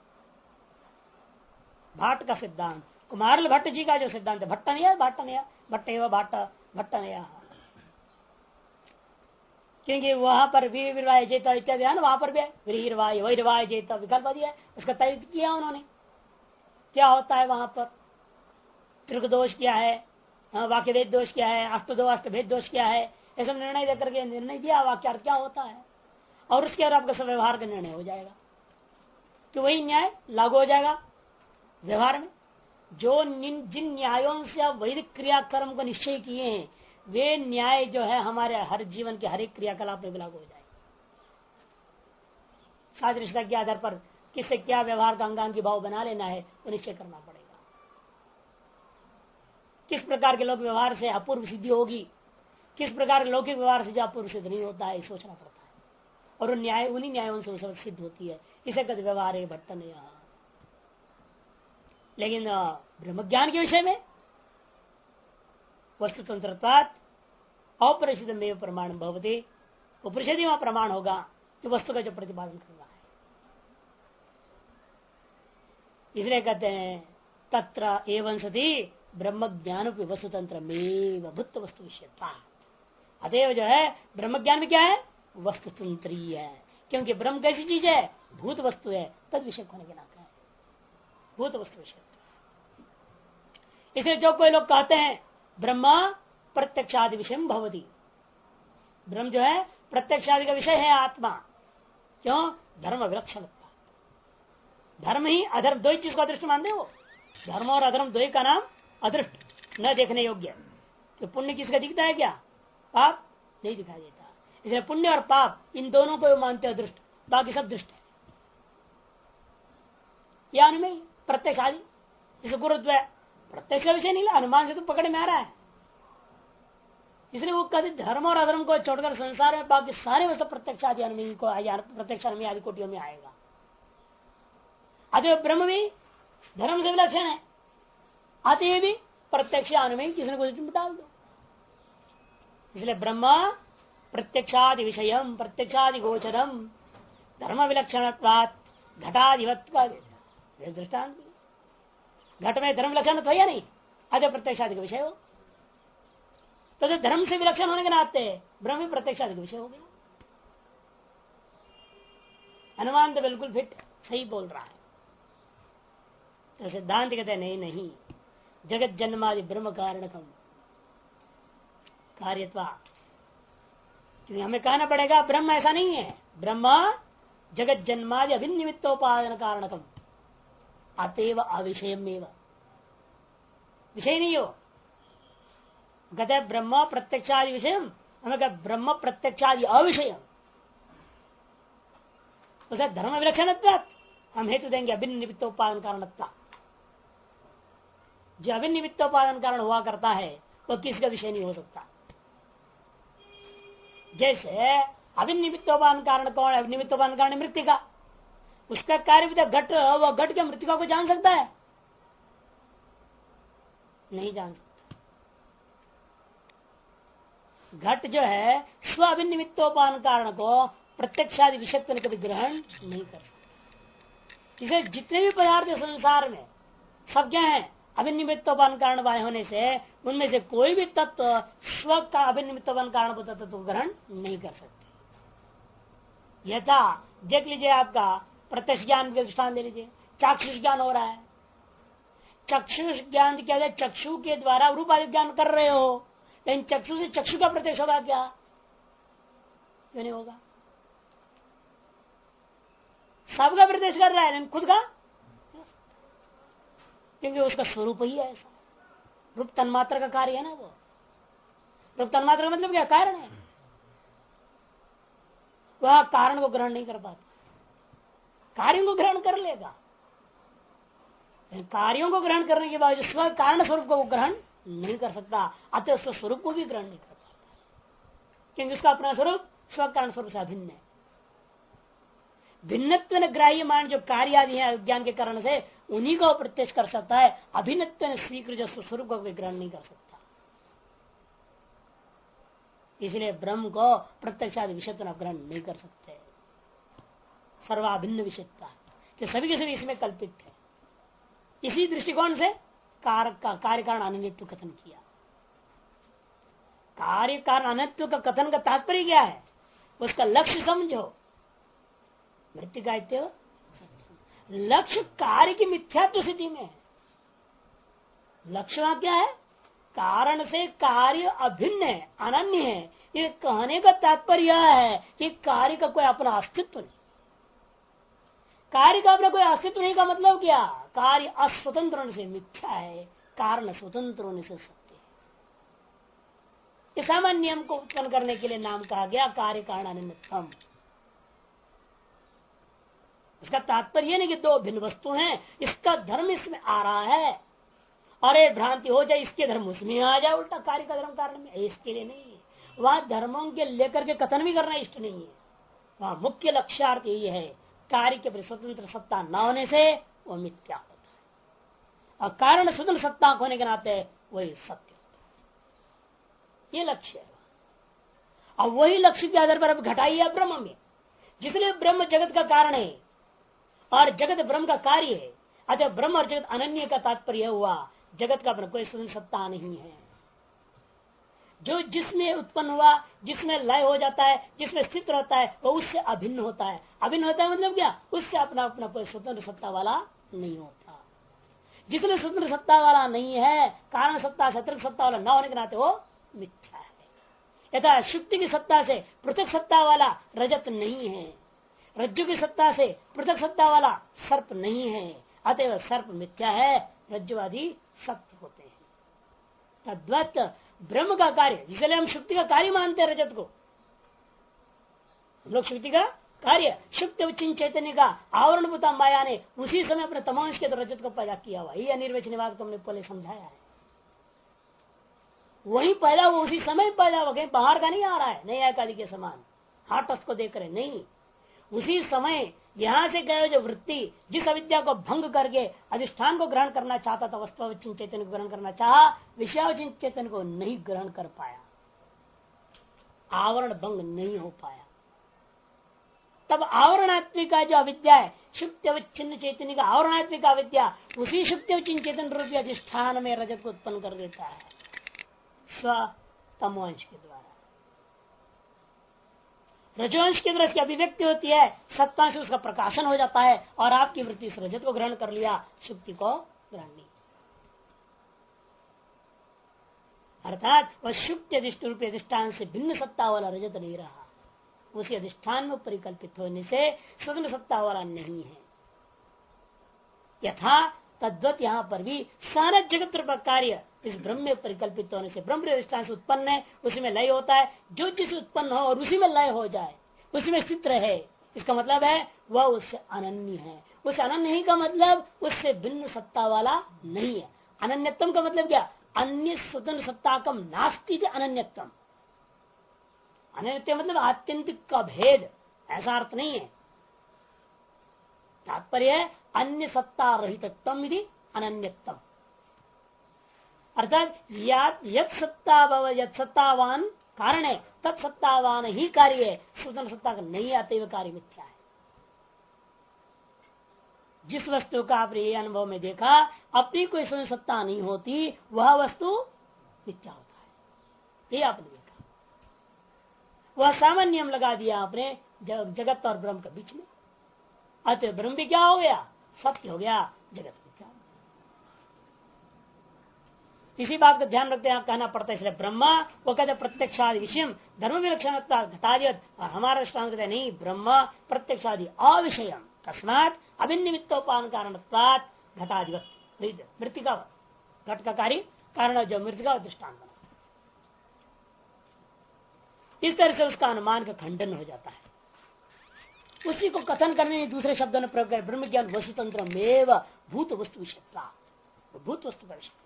भाट का सिद्धांत, कुमार भट्ट जी का जो सिद्धांत है भट्टनय, भाट्टनय भट्ट एवं भाट भट्टनय। क्योंकि वहां पर वीरवाय जेता इत्यादि है ना, वहां पर भी वीरवाय वैरवाय जेता विकल्प दिया है, उसका तय किया उन्होंने क्या होता है वहां पर, त्रिक दोष क्या है, वाक्य भेद दोष क्या है, अष्टभेद दोष क्या है, ऐसा निर्णय देकर के निर्णय दिया वाक्यार्थ क्या होता है, और उसके बाद आपका सब व्यवहार का निर्णय हो जाएगा कि वही न्याय लागू हो जाएगा व्यवहार में। जो जिन न्यायों से आप वैदिक क्रियाक्रम को निश्चय किए हैं वे न्याय जो है हमारे हर जीवन के हर एक क्रियाकलाप में लागू हो जाएगा। सादृश्यता के आधार पर किससे क्या व्यवहार का अंगांगी भाव बना लेना है वो निश्चय करना पड़ेगा। किस प्रकार के लोक व्यवहार से अपूर्व सिद्धि होगी, किस प्रकार के लौकिक व्यवहार से जो अपूर्व सिद्ध नहीं होता है सोचना पड़ता है, और न्याय उन्हीं न्यायों से सिद्ध होती है। इसे कहते व्यवहार है बर्तन यहाँ। लेकिन ब्रह्म ज्ञान के विषय में वस्तु तंत्रत्वात् अपरिषद में प्रमाण भवती, उपनिषद वहां प्रमाण होगा जो वस्तु का जो प्रतिपादन कर रहा है। इसलिए कहते हैं तत्र एवं सती ब्रह्म ज्ञान वस्तु तंत्र में भूत वस्तु विषयता। अतएव जो है ब्रह्म ज्ञान में क्या है, वस्तु तंत्री है, क्योंकि ब्रह्म कैसी चीज है, भूत वस्तु है, तद विषय होने के नाते है भूत वस्तु विषय। इसलिए जो कोई लोग कहते हैं ब्रह्म प्रत्यक्षादि विषय भवती, ब्रह्म जो है प्रत्यक्षादि का विषय है आत्मा, क्यों, धर्म विलक्षण, धर्म ही अधर्म दो ही चीज को अदृष्ट मानते हो, धर्म और अधर्म दो ही का नाम अदृष्ट, न देखने योग्य। तो पुण्य किसका दिखता है, क्या पाप नहीं दिखाई देता, इसलिए पुण्य और पाप इन दोनों को मानते हैं दृष्ट, बाकी सब दृष्ट है। या अनुमेय प्रत्यक्ष आदि जैसे गुरुत्व प्रत्यक्ष का विषय नहीं, अनुमान से तो पकड़ में आ रहा है, इसलिए वो कहते धर्म और अधर्म को छोड़कर संसार में बाकी सारे वो सब प्रत्यक्ष आदि अनुमेय को प्रत्यक्ष अनुमेय आदि कोटियों में आएगा। अतः ब्रह्म भी धर्म से विलक्षण है, अतः भी प्रत्यक्ष अनुमेय किसी ने कुछ डाल दो। इसलिए ब्रह्म प्रत्यक्षादि विषयम प्रत्यक्षादि गोचरम धर्म विलक्षण घटाधिवत्व दृष्टांत, घट में धर्म विलक्षण तो या नहीं, अतः प्रत्यक्षादि का विषय हो, तो धर्म से विलक्षण होने के नाते ब्रह्म प्रत्यक्षादि का विषय हो गया। अनुमान तो बिल्कुल फिट सही बोल रहा है। तो सिद्धांत कहते हैं नहीं, जगत जन्मादि ब्रह्म कारणकम कार्यत्वा, क्योंकि हमें कहना पड़ेगा ब्रह्म ऐसा नहीं है, ब्रह्म जगत जन्मादि अभिनिमित्तोपादन कारणकम अतएव अविषयमेव, विषय नहीं हो। कहते हैं ब्रह्म प्रत्यक्षादि विषय, हमें कहते ब्रह्म प्रत्यक्षादि अविषय, उसे धर्म विलक्षण हम हेतु देंगे अभिनिमित्तोपादन कारणत्वा। जो अभिनिमित्तोपादन कारण हुआ करता है वो किसका विषय नहीं हो सकता। जैसे अभिनिमित्तोपादन कारण कौन है, अभिनिमित्तोपादन कारण मृतिका, उसका कार्य भी तो घट, वो घट के मृतिका को जान सकता है, नहीं जान सकता। घट जो है स्व अभिनिमित्तोपादन कारण को प्रत्यक्षादि विषयत्व कभी ग्रहण नहीं कर सकता। इसे जितने भी पदार्थ संसार में सब क्या है अभिनिमित्तोपादन कारण वाले होने से उनमें से कोई भी तत्व स्व का अभिनिमित्तोपादन कारण तत्व को ग्रहण नहीं कर सकते। यथा देख लीजिए, आपका प्रत्यक्ष ज्ञान के दृष्टांत दे लीजिए, चाक्षुष ज्ञान हो रहा है, चक्षुष ज्ञान क्या है, चक्षु के द्वारा रूप आदि ज्ञान कर रहे हो, लेकिन चक्षु से चक्षु का प्रत्यक्ष होगा क्या, क्यों नहीं होगा। सबका प्रत्यक्ष कर रहा है लेकिन खुद का, क्योंकि उसका स्वरूप ही है ऐसा, रूप तन्मात्र का कार्य है ना, वो रूप तन्मात्र का मतलब क्या, कारण है, वह कारण को ग्रहण नहीं कर पाता, कार्यों को ग्रहण कर लेगा, कार्यों को ग्रहण करने के बाद स्व कारण स्वरूप को ग्रहण नहीं कर सकता, अतः उसके स्वरूप को भी ग्रहण नहीं कर पाता, क्योंकि उसका अपना स्वरूप स्व कारण स्वरूप से अभिन्न है। भिन्नत्व ग्राह्य मान जो कार्य आदि है अज्ञान के कारण से उन्हीं को प्रत्यक्ष कर सकता है, अभिन्नत्व स्वीकृत जो स्वरूप को भी ग्रहण नहीं कर सकता। इसलिए ब्रह्म को प्रत्यक्ष आदि विषयत्व ग्रहण नहीं कर सकते, सर्वाभिन्न विषयता कि सभी के सभी इसमें कल्पित है। इसी दृष्टिकोण से कार्य कारण अनित्व कथन किया। कार्य कारण अनित्व का कथन का तात्पर्य क्या है, उसका लक्ष्य समझो। मृत्तिका इत्येव लक्ष्य कार्य की मिथ्यात्व स्थिति में है। लक्ष्य क्या है? कारण से कार्य अभिन्न है, अनन्य है। ये कहने का तात्पर्य यह है कि कार्य का कोई अपना अस्तित्व नहीं। कार्य का अपना कोई अस्तित्व नहीं का मतलब क्या? कार्य अस्वतंत्र होने से मिथ्या है, कारण स्वतंत्र होने से सत्य है। इस सामान्य नियम को उत्पन्न करने के लिए नाम कहा गया कार्य कारण अनन्यत्वम। इसका तात्पर्य नहीं कि दो भिन्न वस्तु हैं, इसका धर्म इसमें आ रहा है। अरे भ्रांति हो जाए इसके धर्म उसमें आ जाए, उल्टा कार्य का धर्म कारण में, इसके लिए नहीं है। वहां धर्मों के लेकर के कथन भी करना इष्ट नहीं है। वहां मुख्य लक्ष्यार्थ यही है, कार्य के प्रति स्वतंत्र सत्ता न होने से वो मिथ्या होता है और कारण स्वतंत्र सत्ता होने के नाते वही सत्य होता है। ये लक्ष्य है। और वही लक्ष्य के आधार पर अब घटाई है ब्रह्म में, जिसलिए ब्रह्म जगत का कारण है और जगत ब्रह्म का कार्य है। अतः ब्रह्म और जगत अनन्य का तात्पर्य हुआ जगत का अपना कोई स्वतंत्र सत्ता नहीं है। जो जिसमें उत्पन्न हुआ, जिसमें लय हो जाता है, जिसमें स्थित रहता है, वो उससे अभिन्न होता है। अभिन्न होता है मतलब क्या? उससे अपना अपना कोई स्वतंत्र सत्ता वाला नहीं होता। जिसमें स्वतंत्र सत्ता वाला नहीं है, कारण सत्ता स्वतंत्र सत्ता वाला न होने के नाते वो मिथ्या है। यथा शुक्ति की सत्ता से पृथक सत्ता वाला रजत नहीं है, रज्जु की सत्ता से पृथक सत्ता वाला सर्प नहीं है, अतएव सर्प मिथ्या है, रज्जुवादी सत्य होते हैं। तद्वत ब्रह्म का कार्य, इसलिए हम शुक्ति का कार्य मानते हैं रजत को। हम लोग शुक्ति का कार्य, शुक्ति उच्चिन चैतन्य का आवरण भूता माया ने उसी समय अपने तमांश के रजत को पैदा किया हुआ। ये अनिर्वचनीयवाद को हमने पहले समझाया है। वही पैदा, वो उसी समय पैदा हो गए, बाहर का नहीं आ रहा है नया आदि के समान हाटस को देख रहे नहीं। उसी समय यहां से गए जो वृत्ति जिस अविद्या को भंग करके अधिष्ठान को ग्रहण करना चाहता था, वस्तुवचिन चैतन्य को ग्रहण करना चाहा, विषयावचिन चैतन्य को नहीं ग्रहण कर पाया, आवरण भंग नहीं हो पाया। तब आवरणात्मिका जो अविद्या है, शुक्त्यवच्छिन्न चैतन्य का आवरणात्मिका अविद्या उसी शुक्त्यवच्छिन्न चैतन्य रूपी अधिष्ठान में रजत को उत्पन्न कर देता है स्व तमोंश के द्वारा। रजोंश के द्वारा इसकी अभिव्यक्ति होती है, सत्ता से उसका प्रकाशन हो जाता है और आपकी वृत्ति इस रजत को ग्रहण कर लिया, शुक्ति को ग्रहण नहीं। अर्थात वह शुक्ति अधिष्ठ रूपी अधिष्ठान से भिन्न सत्ता वाला रजत नहीं रहा, उसी अधिष्ठान में परिकल्पित होने से स्वतंत्र सत्ता वाला नहीं है। यथा तद्वत यहाँ पर भी सारा जगत रूप कार्य इस ब्रह्म में परिकल्पित होने से ब्रह्म अधिष्ठान से उत्पन्न है, उसी में लय होता है। जो जिस उत्पन्न हो और उसी में लय हो जाए, उसी में स्थित रहे, इसका मतलब है वह उससे अनन्य है। उस अनन्य ही का मतलब उससे भिन्न सत्ता वाला नहीं है। अनन्यत्म का मतलब क्या? अन्य स्वतंत्र सत्ता कम नास्ति अनन्यत्म। अनन्यत्व मतलब आत्यंतिक का भेद, ऐसा अर्थ नहीं है। तात्पर्य है अन्य सत्ता रहितत्वम यदि अनन्यत्म, अर्थात यद सत्तावान कारण है तत्सत्तावान ही कार्य है, स्वतंत्र सत्ता का नहीं आते हुए कार्य मिथ्या है। जिस वस्तु का आपने अनुभव में देखा अपनी कोई स्वतंत्र सत्ता नहीं होती, वह वस्तु मिथ्या होता है। ये आपने देखा, वह सामान्य नियम लगा दिया आपने जगत और ब्रह्म के बीच में। अतः ब्रह्म भी क्या हो गया? सत्य हो गया, जगत मिथ्या। इसी बात का ध्यान रखते हैं, कहना पड़ता है। इसलिए ब्रह्मा वो कहते प्रत्यक्षादि विषय धर्म विलक्षणता घटादियत, और हमारा दृष्टांत कहते नहीं, ब्रह्म प्रत्यक्षादि अविषय तस्मात अभिनिमित्तोपान कारण घटाधिवत मृतिका घट का कार्य कारण जो मृतिका दृष्टान बना, इस तरह से उसका अनुमान का खंडन हो जाता है। उसी को कथन करने में दूसरे शब्दों ने प्रयोग कर ब्रह्म ज्ञान वस्तुतंत्र में भूत वस्तु विषय, भूत वस्तु का विषय।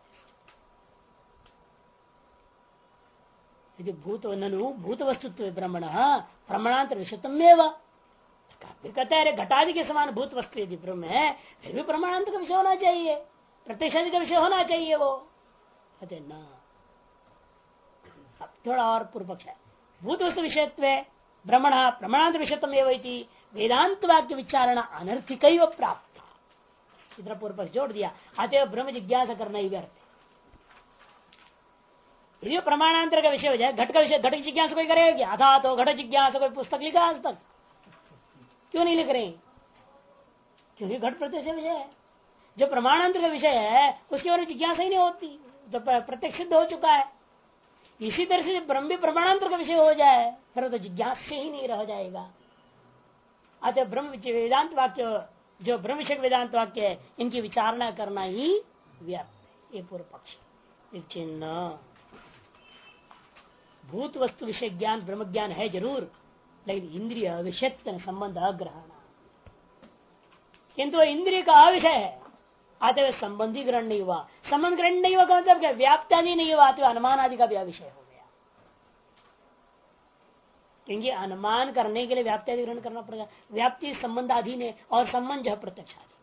यदि भूत ननु भूत वस्तुत्व ब्रह्मण प्रमाणांतर विषयत्व, कहते हैं घटादि के समान भूत वस्तु यदि ब्रह्म है, फिर भी प्रमाणांतर का विषय होना चाहिए, प्रत्यक्षादि का विषय होना चाहिए। वो कहते ना, अब थोड़ा और पूर्व पक्ष है। भूत वस्तु विषयत्व ब्रह्मण प्रमाणांतर विषयत्व वेदांत वाक्य विचारणा अनर्थिक प्राप्त, इधर पूर्व पक्ष जोड़ दिया। अतः ब्रह्म जिज्ञासा करना ही व्यर्थ। यदि प्रमाणांतर का विषय हो जाए, घट का विषय, घट जिज्ञासा कोई करेगा क्या? अथा तो घट जिज्ञासा कोई पुस्तक लिखा आज तक? क्यों नहीं लिख रहे? क्योंकि घट प्रत्यक्ष विषय है। जो प्रमाणांतर का विषय है उसके बारे में जिज्ञासा ही नहीं होती, तो प्रत्यक्ष सिद्ध हो चुका है। इसी तरह से ब्रह्म भी प्रमाणांतर का विषय हो जाए फिर तो जिज्ञासा ही नहीं रह जाएगा। अतः ब्रह्म वेदांत वाक्य, जो ब्रह्म विषय वेदांत वाक्य है, इनकी विचारणा करना ही व्याप्त है। ये पूर्व पक्ष चिन्ह। भूत वस्तु विषय ज्ञान ब्रह्म ज्ञान है जरूर, लेकिन इंद्रिय विषय संबंध अग्रहण, किंतु इंद्रिय का अविषय है, आते हुए संबंधी ग्रहण नहीं हुआ। संबंध ग्रहण नहीं हुआ का मतलब क्या? व्याप्ति नहीं हुआ, आते हुए अनुमान आदि का भी अविषय हो गया। क्योंकि अनुमान करने के लिए व्याप्ति आदि ग्रहण करना पड़ेगा। व्याप्ति संबंध अधीन है और संबंध जो है प्रत्यक्ष आदि।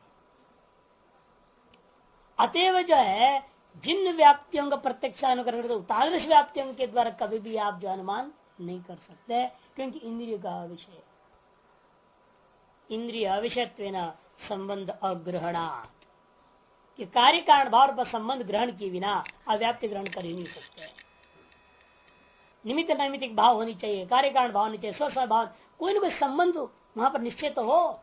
अतएव जो है जिन व्याप्तियों का प्रत्यक्ष अनुकरण करते तादृश व्याप्तियों के द्वारा कभी भी आप जो अनुमान नहीं कर सकते, क्योंकि इंद्रिय का विषय, इंद्रिय अविषयत्वेन संबंध अग्रहणात्, कि कार्य कारण भाव पर संबंध ग्रहण के बिना अव्याप्ति ग्रहण कर ही नहीं सकते। निमित्त नैमित्तिक भाव होनी चाहिए, कार्य कारण भाव होनी चाहिए, स्व भाव, कोई ना कोई संबंध वहां पर निश्चित तो हो।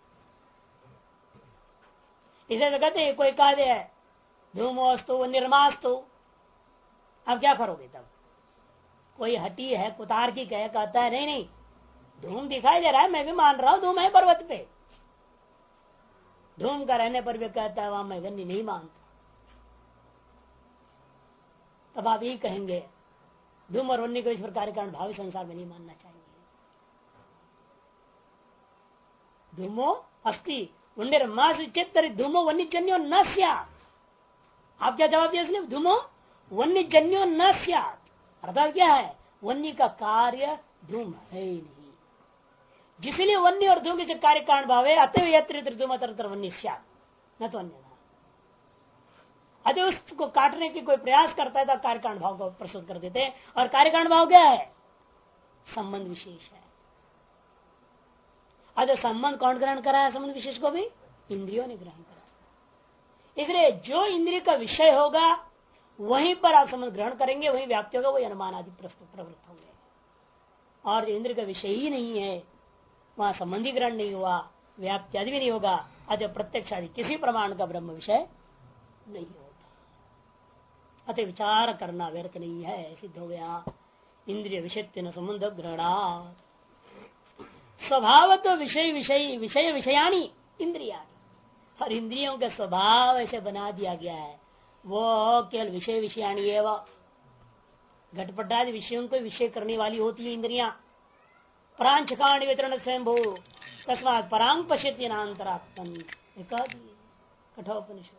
इसे तो कहते कोई कह दे धूमोस्तु निर्मास्तु, अब क्या करोगे? तब कोई हटी है कुतार की कहता है नहीं नहीं धूम दिखाई दे रहा है, मैं भी मान रहा हूं धूम है पर्वत पे, धूम का रहने पर भी कहता है वहां मैं गन्नी नहीं मानता। तब आप यही कहेंगे धूम और वन्य को इस प्रकार कारण भावी संसार में नहीं मानना चाहिए। धूमो अस्ति निर्मास चेतरी धूमो वन्य जन्यो न स्यात्। आप क्या जवाब दिया इसलिए? धूमो वन्य जन्यो न स्यात्, अर्थात क्या है? वन्य का कार्य धूम है ही नहीं, जिसलिए वन्य और धूम के जो कार्य कारण भाव है, अतः यत्र धूम तरत्र वन्य स्यात् न तो अन्य। अतः उसको काटने की कोई प्रयास करता है तो कार्य कारण भाव को प्रस्तुत कर देते हैं। और कार्य कारण भाव क्या है? संबंध विशेष है। अतः संबंध कौन ग्रहण करा है? संबंध विशेष को भी इंद्रियों ने ग्रहण करा। इसलिए जो इंद्रिय का विषय होगा वहीं पर आप संबंध ग्रहण करेंगे, वही व्याप्ति होगा, वही अनुमान आदि प्रवृत्त होंगे। और जो इंद्रिय का विषय ही नहीं है वहां संबंधी ग्रहण नहीं हुआ, व्याप्ति आदि भी नहीं होगा, अतः प्रत्यक्ष आदि किसी प्रमाण का ब्रह्म विषय नहीं होता। अतः विचार करना व्यर्थ नहीं है, सिद्ध हो गया। इंद्रिय विषय न संबंध ग्रहणा स्वभाव तो विषय विषय विषय विषयानी इंद्रिया, और इंद्रियों का स्वभाव ऐसे बना दिया गया है वो केवल विषय विषयानी एवं घटपटादि विषयों को विषय करने वाली होती है इंद्रियां। प्रांचकांड वितरण स्वयं भू तस्मात् परांग पश्यति नान्तरात्मन कठोपनिषद।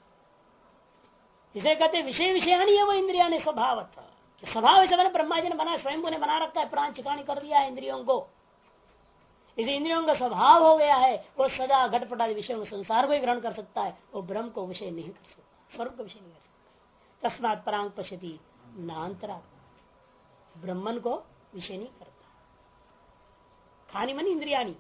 इसे कहते विषय विषयानी है वो इंद्रिया ने स्वभाव से बना, ब्रह्मा जी ने बना, स्वयं ने बना रखा है, प्रांचकाणी कर दिया है इंद्रियों को। इसे इंद्रियों का स्वभाव हो गया है, वो सदा घटपटादि विषयों में संसार को ही ग्रहण कर सकता है, वो ब्रह्म को विषय नहीं कर सकता, स्वरूप का विषय नहीं कर सकता। तस्मात् परांग पश्यति नान्तरात्मन, ब्रह्मन को विषय नहीं करता। खानी मन इंद्रियानी,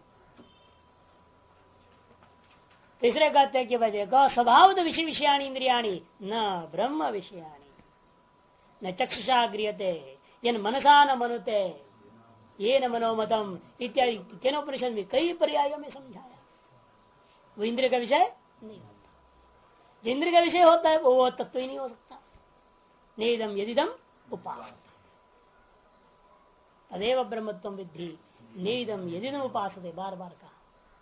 तीसरे कहते हैं कि भाई देखो स्वभाव तो विषय विषयाणी इंद्रियाणी न ब्रह्म विषयाणी न चक्षुषा गृह्यते यन मनसा न मनुते ये न मनोमतम इत्यादि केनोपनिषद में कई पर्यायों में समझाया। वो इंद्रिय का विषय नहीं होता, जो इंद्रिय का विषय होता है वो तत्व ही नहीं हो सकता। नेदम यदिदम उपास तदेव ब्रह्मत्व विद्धि नेदम यदिदम उपास, बार बार कहा।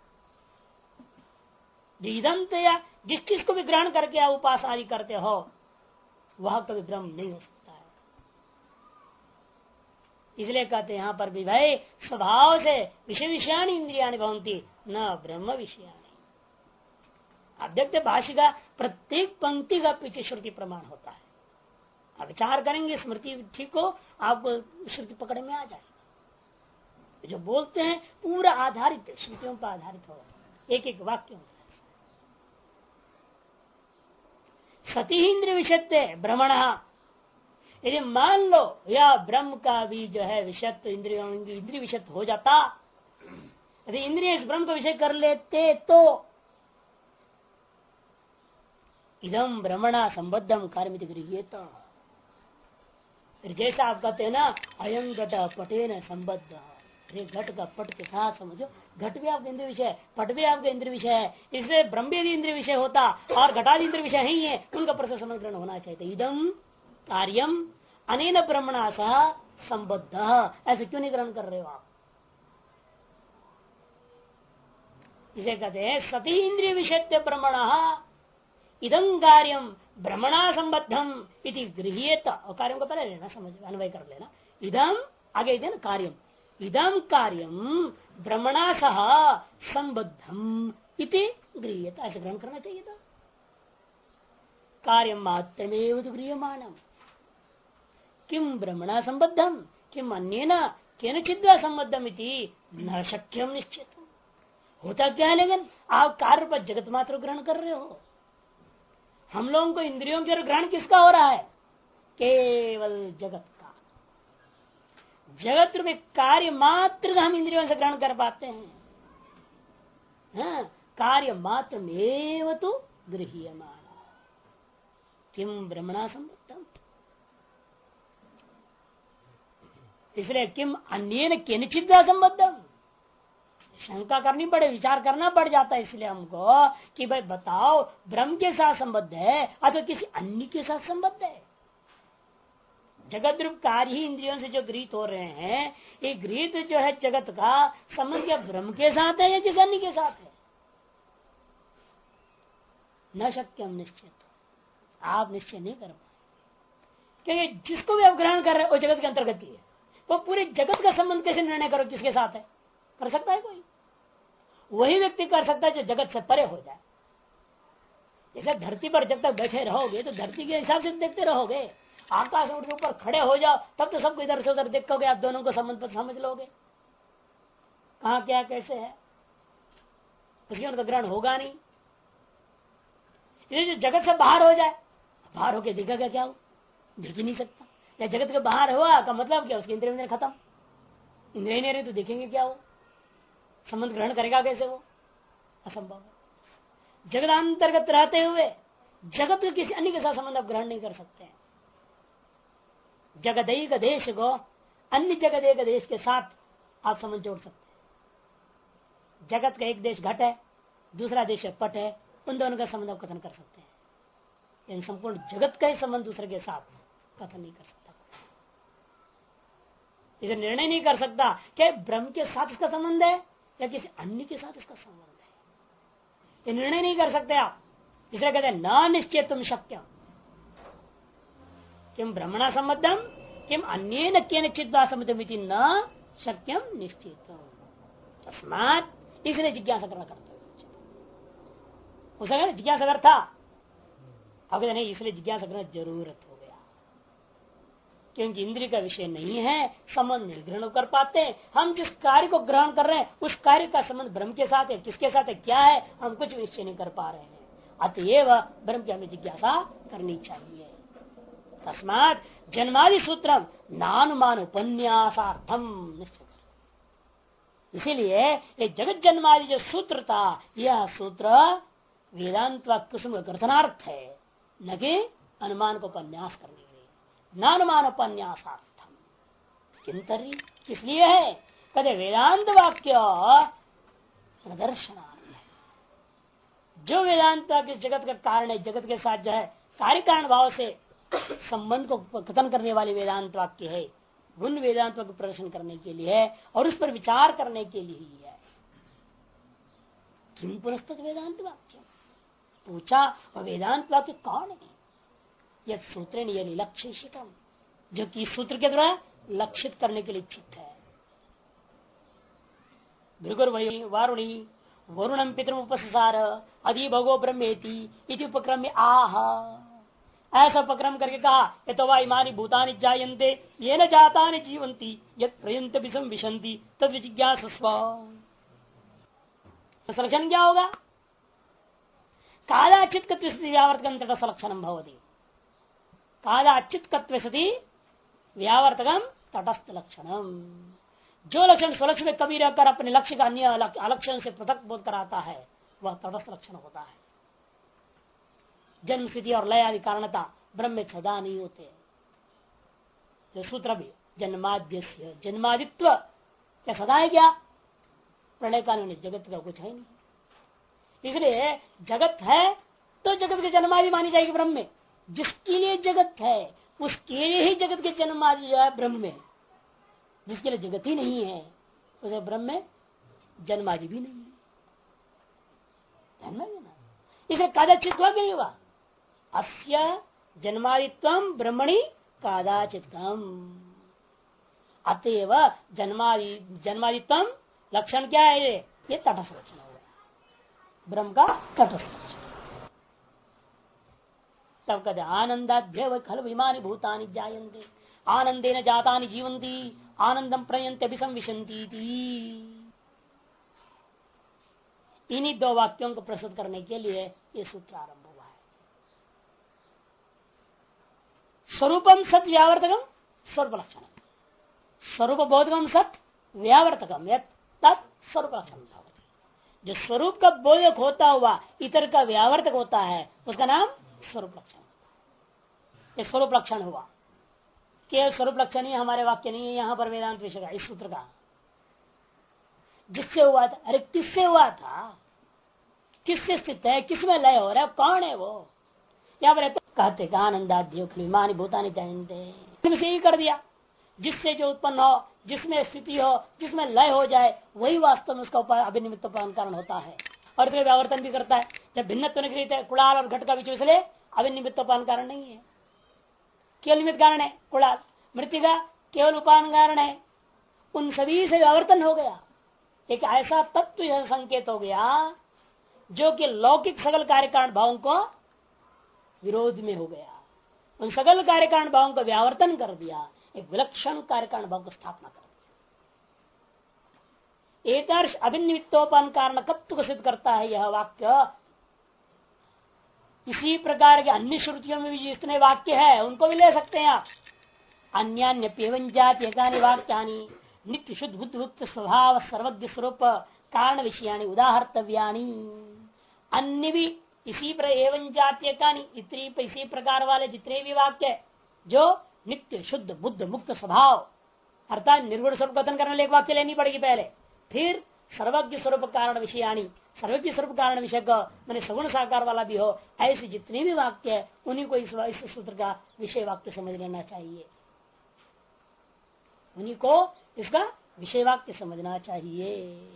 इदम तो या जिस चीज को भी ग्रहण करके आप उपास आदि करते हो वह कभी ब्रह्म नहीं हो सकता है। इसलिए कहते हैं यहाँ पर भी भाई स्वभाव से विषय विषयानी इंद्रियाणी भवंती न ब्रह्म विषयानी। आप देखते भाष्य का प्रत्येक पंक्ति का पीछे श्रुति प्रमाण होता है। आप विचार करेंगे स्मृति ठीक हो, आपको श्रुति पकड़ में आ जाएगा। जो बोलते हैं पूरा आधारित श्रुतियों पर आधारित हो, एक एक वाक्य सती इंद्रिय विषय भ्रमण। यदि मान लो या ब्रह्म का भी जो है विषयत्व इंद्रिय विषयत्व हो जाता, यदि इंद्रिय इस ब्रह्म का विषय कर लेते तो इदम भ्रमणा संबद्धम कार्य गृह्येत, जैसे आप कहते हैं ना, अयं घट पटेन संबद्ध, घट का पट के साथ समझो, घट भी आपका इंद्रिय विषय है, पट भी आपका इंद्रिय विषय है, इसलिए ब्रह्म भी इंद्रिय विषय होता और घटादि इंद्रिय विषय ही है, उनका परस्पर संबंध ग्रहण होना चाहिए। इदम कार्यम अनेन ब्रह्मणा सह संबद्ध, ऐसे क्यों नहीं ग्रहण कर रहे हो आप? इसे कहते हैं सती इंद्रिय विषय ब्रह्मण इदं कार्यम ब्रह्मणा संबद्धम इति गृह्येत। और कार्यों को पहले लेना, समझ अन्वय कर लेना। इदम आगे देना कार्यम, इदम कार्यम ब्रह्मणा सह संबद्धम इति गृह्येत, ऐसे ग्रहण करना चाहिए था। कार्यम मात्रमेव तो गृह्यमाणम किम ब्रह्मणा संबद्धम किम अन्येन केनचित् वा संबद्धम इति न शक्यम निश्चित। होता क्या है, लेकिन आप कार्य पर जगत मात्र ग्रहण कर रहे हो। हम लोगों को इंद्रियों के ग्रहण किसका हो रहा है? केवल जगत का। जगत में कार्य मात्र हम इंद्रियों से ग्रहण कर पाते हैं। हाँ, कार्य मात्र में तो गृह्यमान किम ब्रह्मणा संबद्धम, इसलिए किम अन्येन केनचित् वा संबद्धम, शंका करनी पड़े, विचार करना पड़ जाता है इसलिए हमको कि भाई बताओ ब्रह्म के साथ संबद्ध है अथवा किसी अन्य के साथ संबद्ध है। जगत रूप कार्य ही इंद्रियों से जो गृहीत हो रहे हैं, ये गृहीत जो है जगत का संबंध क्या ब्रह्म के साथ है या किसी अन्य के साथ है? न शक्यम निश्चित, आप निश्चय नहीं कर पाए, क्योंकि जिसको भी आप ग्रहण कर रहे हो वो जगत के अंतर्गत ही है। वो पूरे जगत का संबंध कैसे निर्णय करो किसके साथ है? कर सकता है कोई? वही व्यक्ति कर सकता है जो जगत से परे हो जाए। जैसे धरती पर जब तक बैठे रहोगे तो धरती के हिसाब से देखते रहोगे, आकाश उठ के ऊपर खड़े हो जाओ तब तो सबको इधर से उधर देखोगे, आप दोनों को संबंध पर समझ लोगे कहा क्या कैसे है, उसके तो ग्रहण होगा नहीं। जो जगत से बाहर हो जाए, बाहर होके दिखेगा क्या? हो देख ही नहीं सकता। या जगत के बाहर हुआ का मतलब क्या? उसकी इंद्रिय खत्म, इंद्रिय नहीं रहे तो देखेंगे क्या? हो संबंध ग्रहण करेगा कैसे? वो असंभव है। जगत अंतर्गत रहते हुए जगत के किसी अन्य के साथ संबंध आप ग्रहण नहीं कर सकते हैं। जगत एक देश को अन्य जगत एक देश के साथ आप संबंध जोड़ सकते हैं। जगत का एक देश घट है, दूसरा देश पट है, उन दोनों का संबंध आप कथन कर सकते हैं, लेकिन संपूर्ण जगत का ही संबंध दूसरे के साथ कथन नहीं कर सकता। इसे निर्णय नहीं कर सकता कि ब्रह्म के साथ इसका संबंध है या किसी अन्य के साथ इसका संबंध है, ये निर्णय नहीं कर सकते आप। इसलिए कहते हैं न निश्चय तुम शक्यम किम ब्रह्मणा संबद्धम किम अन्येन केनचित् वा संबद्धमिति न शक्यम निश्चित। तस्मात्, इसलिए जिज्ञासा करना करता है। जिज्ञासा कर था, अब नहीं, इसलिए जिज्ञासा करना जरूरत हो गया, क्योंकि इंद्रिय का विषय नहीं है, संबंध नहीं ग्रहण कर पाते। हम जिस कार्य को ग्रहण कर रहे हैं उस कार्य का संबंध ब्रह्म के साथ है, किसके साथ है, क्या है, हम कुछ निश्चय नहीं कर पा रहे हैं। अतएव ब्रह्म की हमें जिज्ञासा करनी चाहिए। तस्मात् जन्मादि सूत्रम नानुमान उपन्यासार्थम निश्चित। इसीलिए ये जगत जन्मादि जो सूत्र था, यह सूत्र वेदांत व कुसुम ग्रथनार्थ है, न कि अनुमान को उपन्यास करने के लिए। नानुमान उपन्यासार्थम किंतरी किसलिए है? कदे वेदांत वाक्य प्रदर्शनार्थ है। जो वेदांत वाक्य जगत का कारण है, जगत के साथ जो है कार्य कारण भाव से संबंध को कथन करने वाले वेदांत वाक्य है, उन वेदांत को प्रदर्शन करने के लिए है और उस पर विचार करने के लिए ही है। किम पुरस्तक वेदांत वाक्य पूछा, और वेदांत वाक्य कौन है? यह सूत्र लक्षितम, जो कि सूत्र के द्वारा लक्षित करने के लिए इच्छित है। भृगुर्वयी वारुणी वरुणम पितृमुपसार अधि भगो ब्रह्मेति इति उपक्रम में आह, ऐसा उपक्रम करके कहा, ये तो वाइमानी भूतानि जायन्ते ये न जाता जीवंती यद प्रयंत विषम विशंति तद विजिज्ञासस्व। संलक्षण क्या होगा? कालाचित व्यावर्तकम तटस्थलक्षणम भवति। कालाचित सती व्यावर्तकम तटस्थ लक्षणम। जो लक्षण स्वलक्ष्य में कभी रहकर अपने लक्ष्य का अन्य अलक्षण से पृथक बोध कराता है वह तटस्थ लक्षण होता है। जन्म स्थिति और लय आदि कारणता ब्रह्म में सदा नहीं होते। जो सूत्र भी जन्माद्यस्य जन्मादित्व क्या सदा है क्या? प्रलय काल में जगत का कुछ है नहीं। इसलिए जगत है तो जगत के जन्मादि मानी जाएगी ब्रह्म में। जिसके लिए जगत है उसके लिए ही जगत के जन्मादि जो है ब्रह्म में। जिसके लिए जगत ही नहीं है उसे ब्रह्म में जन्मादि भी नहीं है। इसे कदाचित हुआ क्या हुआ? अस्य जन्मादित्वम ब्रह्मणि कदाचितम। अतएव जन्मादित्वम लक्षण क्या है? ये तटस्थ लक्षण हो गया ब्रह्म का तटस्थ लक्षण। तब कहते आनंदाभ्य खल विमानी भूतानि जायन्ते आनंदेन जातानि जीवन्ति आनंदम प्रयन्ते अभिसंविशन्ति। इन्हीं दो वाक्यों को प्रस्तुत करने के लिए ये सूत्र आरंभ हुआ है। स्वरूपम सत व्यावर्तकम स्वरूप लक्षण। स्वरूप बोधकम सत व्यावर्तकम तत् स्वरूप लक्षण। जो स्वरूप का बोधक होता हुआ इतर का व्यावर्तक होता है उसका नाम स्वरूप लक्षण। ये स्वरूप लक्षण हुआ। केवल स्वरूप लक्षण ही हमारे वाक्य नहीं है यहाँ पर वेदांत विषय का इस सूत्र का। जिससे हुआ था, अरे किससे हुआ था, किससे स्थित है, किसमें लय हो रहा है, कौन है वो? यहाँ पर तो कहते आनंदाद्योमानी भूतानि जायन्ते से ही कर दिया। जिससे जो उत्पन्न हो, जिसमें स्थिति हो, जिसमें लय हो जाए वही वास्तव में उसका उपाय अभिनिमित्त कारण होता है और फिर व्यावर्तन भी करता है। जब भिन्नत्व निगृहित है कुड़ाल और घट का विषय इसलिए अभिनिमित्त कारण नहीं है, केवल निमित्त कारण है। कुड़ाल मृतिका केवल उपान कारण है। उन सभी से व्यावर्तन हो गया। एक ऐसा तत्व यह संकेत हो गया जो कि लौकिक सकल कार्यकारण भावों को विरोध में हो गया। उन सकल कार्यकारण भावों को व्यावर्तन कर दिया, एक विलक्षण कार्यकारण भाव को स्थापना कर दिया। एकदर्श अभिनिमित्तोपान कारण कत्व को सिद्ध करता है यह वाक्य। इसी प्रकार के अन्य श्रुतियों में भी जितने वाक्य है उनको भी ले सकते हैं आप। अन्यान्य पेवन जातीय वाक्यानि नित्य शुद्ध बुद्ध मुक्त स्वभाव सर्वज्ञ स्वरूप कारण विषयानि उदाहर्तव्यानि। अन्य भी इसी एवं जातीय इसी प्रकार वाले जितने भी वाक्य जो नित्य शुद्ध बुद्ध मुक्त स्वभाव अर्थात निर्गुण स्वरूप कथन करने वाले एक वाक्य लेनी पड़ेगी पहले, फिर सर्वज्ञ स्वरूप कारण विषयानि सर्वज्ञ स्वरूप कारण विषय का मैंने सगुण साकार वाला भी हो, ऐसे जितने भी वाक्य है उन्हीं को इस सूत्र का विषय वाक्य समझ लेना चाहिए। उन्हीं को इसका विषय वाक्य समझना चाहिए।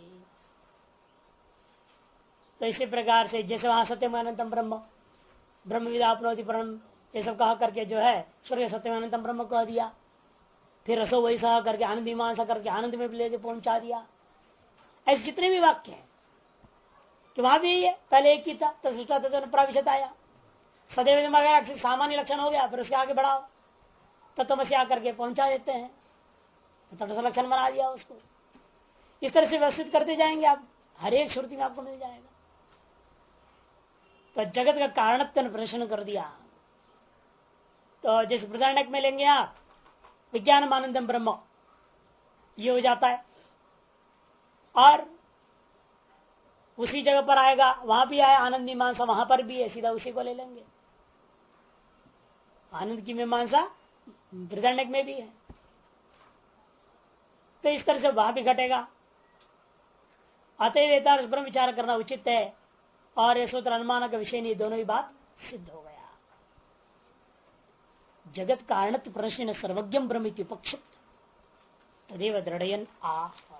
तो इसी प्रकार से जैसे वहां सत्यम अनंतम ब्रह्म ब्रह्म विदापनोति परम ये सब कहा करके जो है स्वर्ग सत्यम अनंतम ब्रह्म कह दिया। फिर रसो वैसा करके आनंद मीमांसा करके आनंद में लेके पहुंचा दिया। ऐसे जितने भी वाक्य हैं कि वहां भी है पहले एक ही था प्राविशत आया सदैव सामान्य लक्षण हो गया, फिर उसके आगे बढ़ाओ तत्वमसी आकर के पहुंचा देते हैं, तटस्थ लक्षण बना दिया उसको। इस तरह से व्यवस्थित करते जाएंगे आप, हर एक श्रुति में आपको मिल जाएगा। तो जगत का कारणत्व प्रदर्शन कर दिया। तो जिस बृहदारण्यक में लेंगे आप विज्ञान आनंदम ब्रह्म ये हो जाता है, और उसी जगह पर आएगा वहां भी आया आनंद मीमांसा, वहां पर भी है, सीधा उसी को ले लेंगे। आनंद की मीमांसा बृहदारण्यक में भी है, तो इस तरह से वहां भी घटेगा। अतएव ब्रह्म विचार करना उचित है और ये सूत्र अनुमान का विषय नहीं, दोनों ही बात सिद्ध हो गया। जगत कारणत्व प्रश्न सर्वज्ञम ब्रह्म पक्ष तदेव दृढ़यन आह।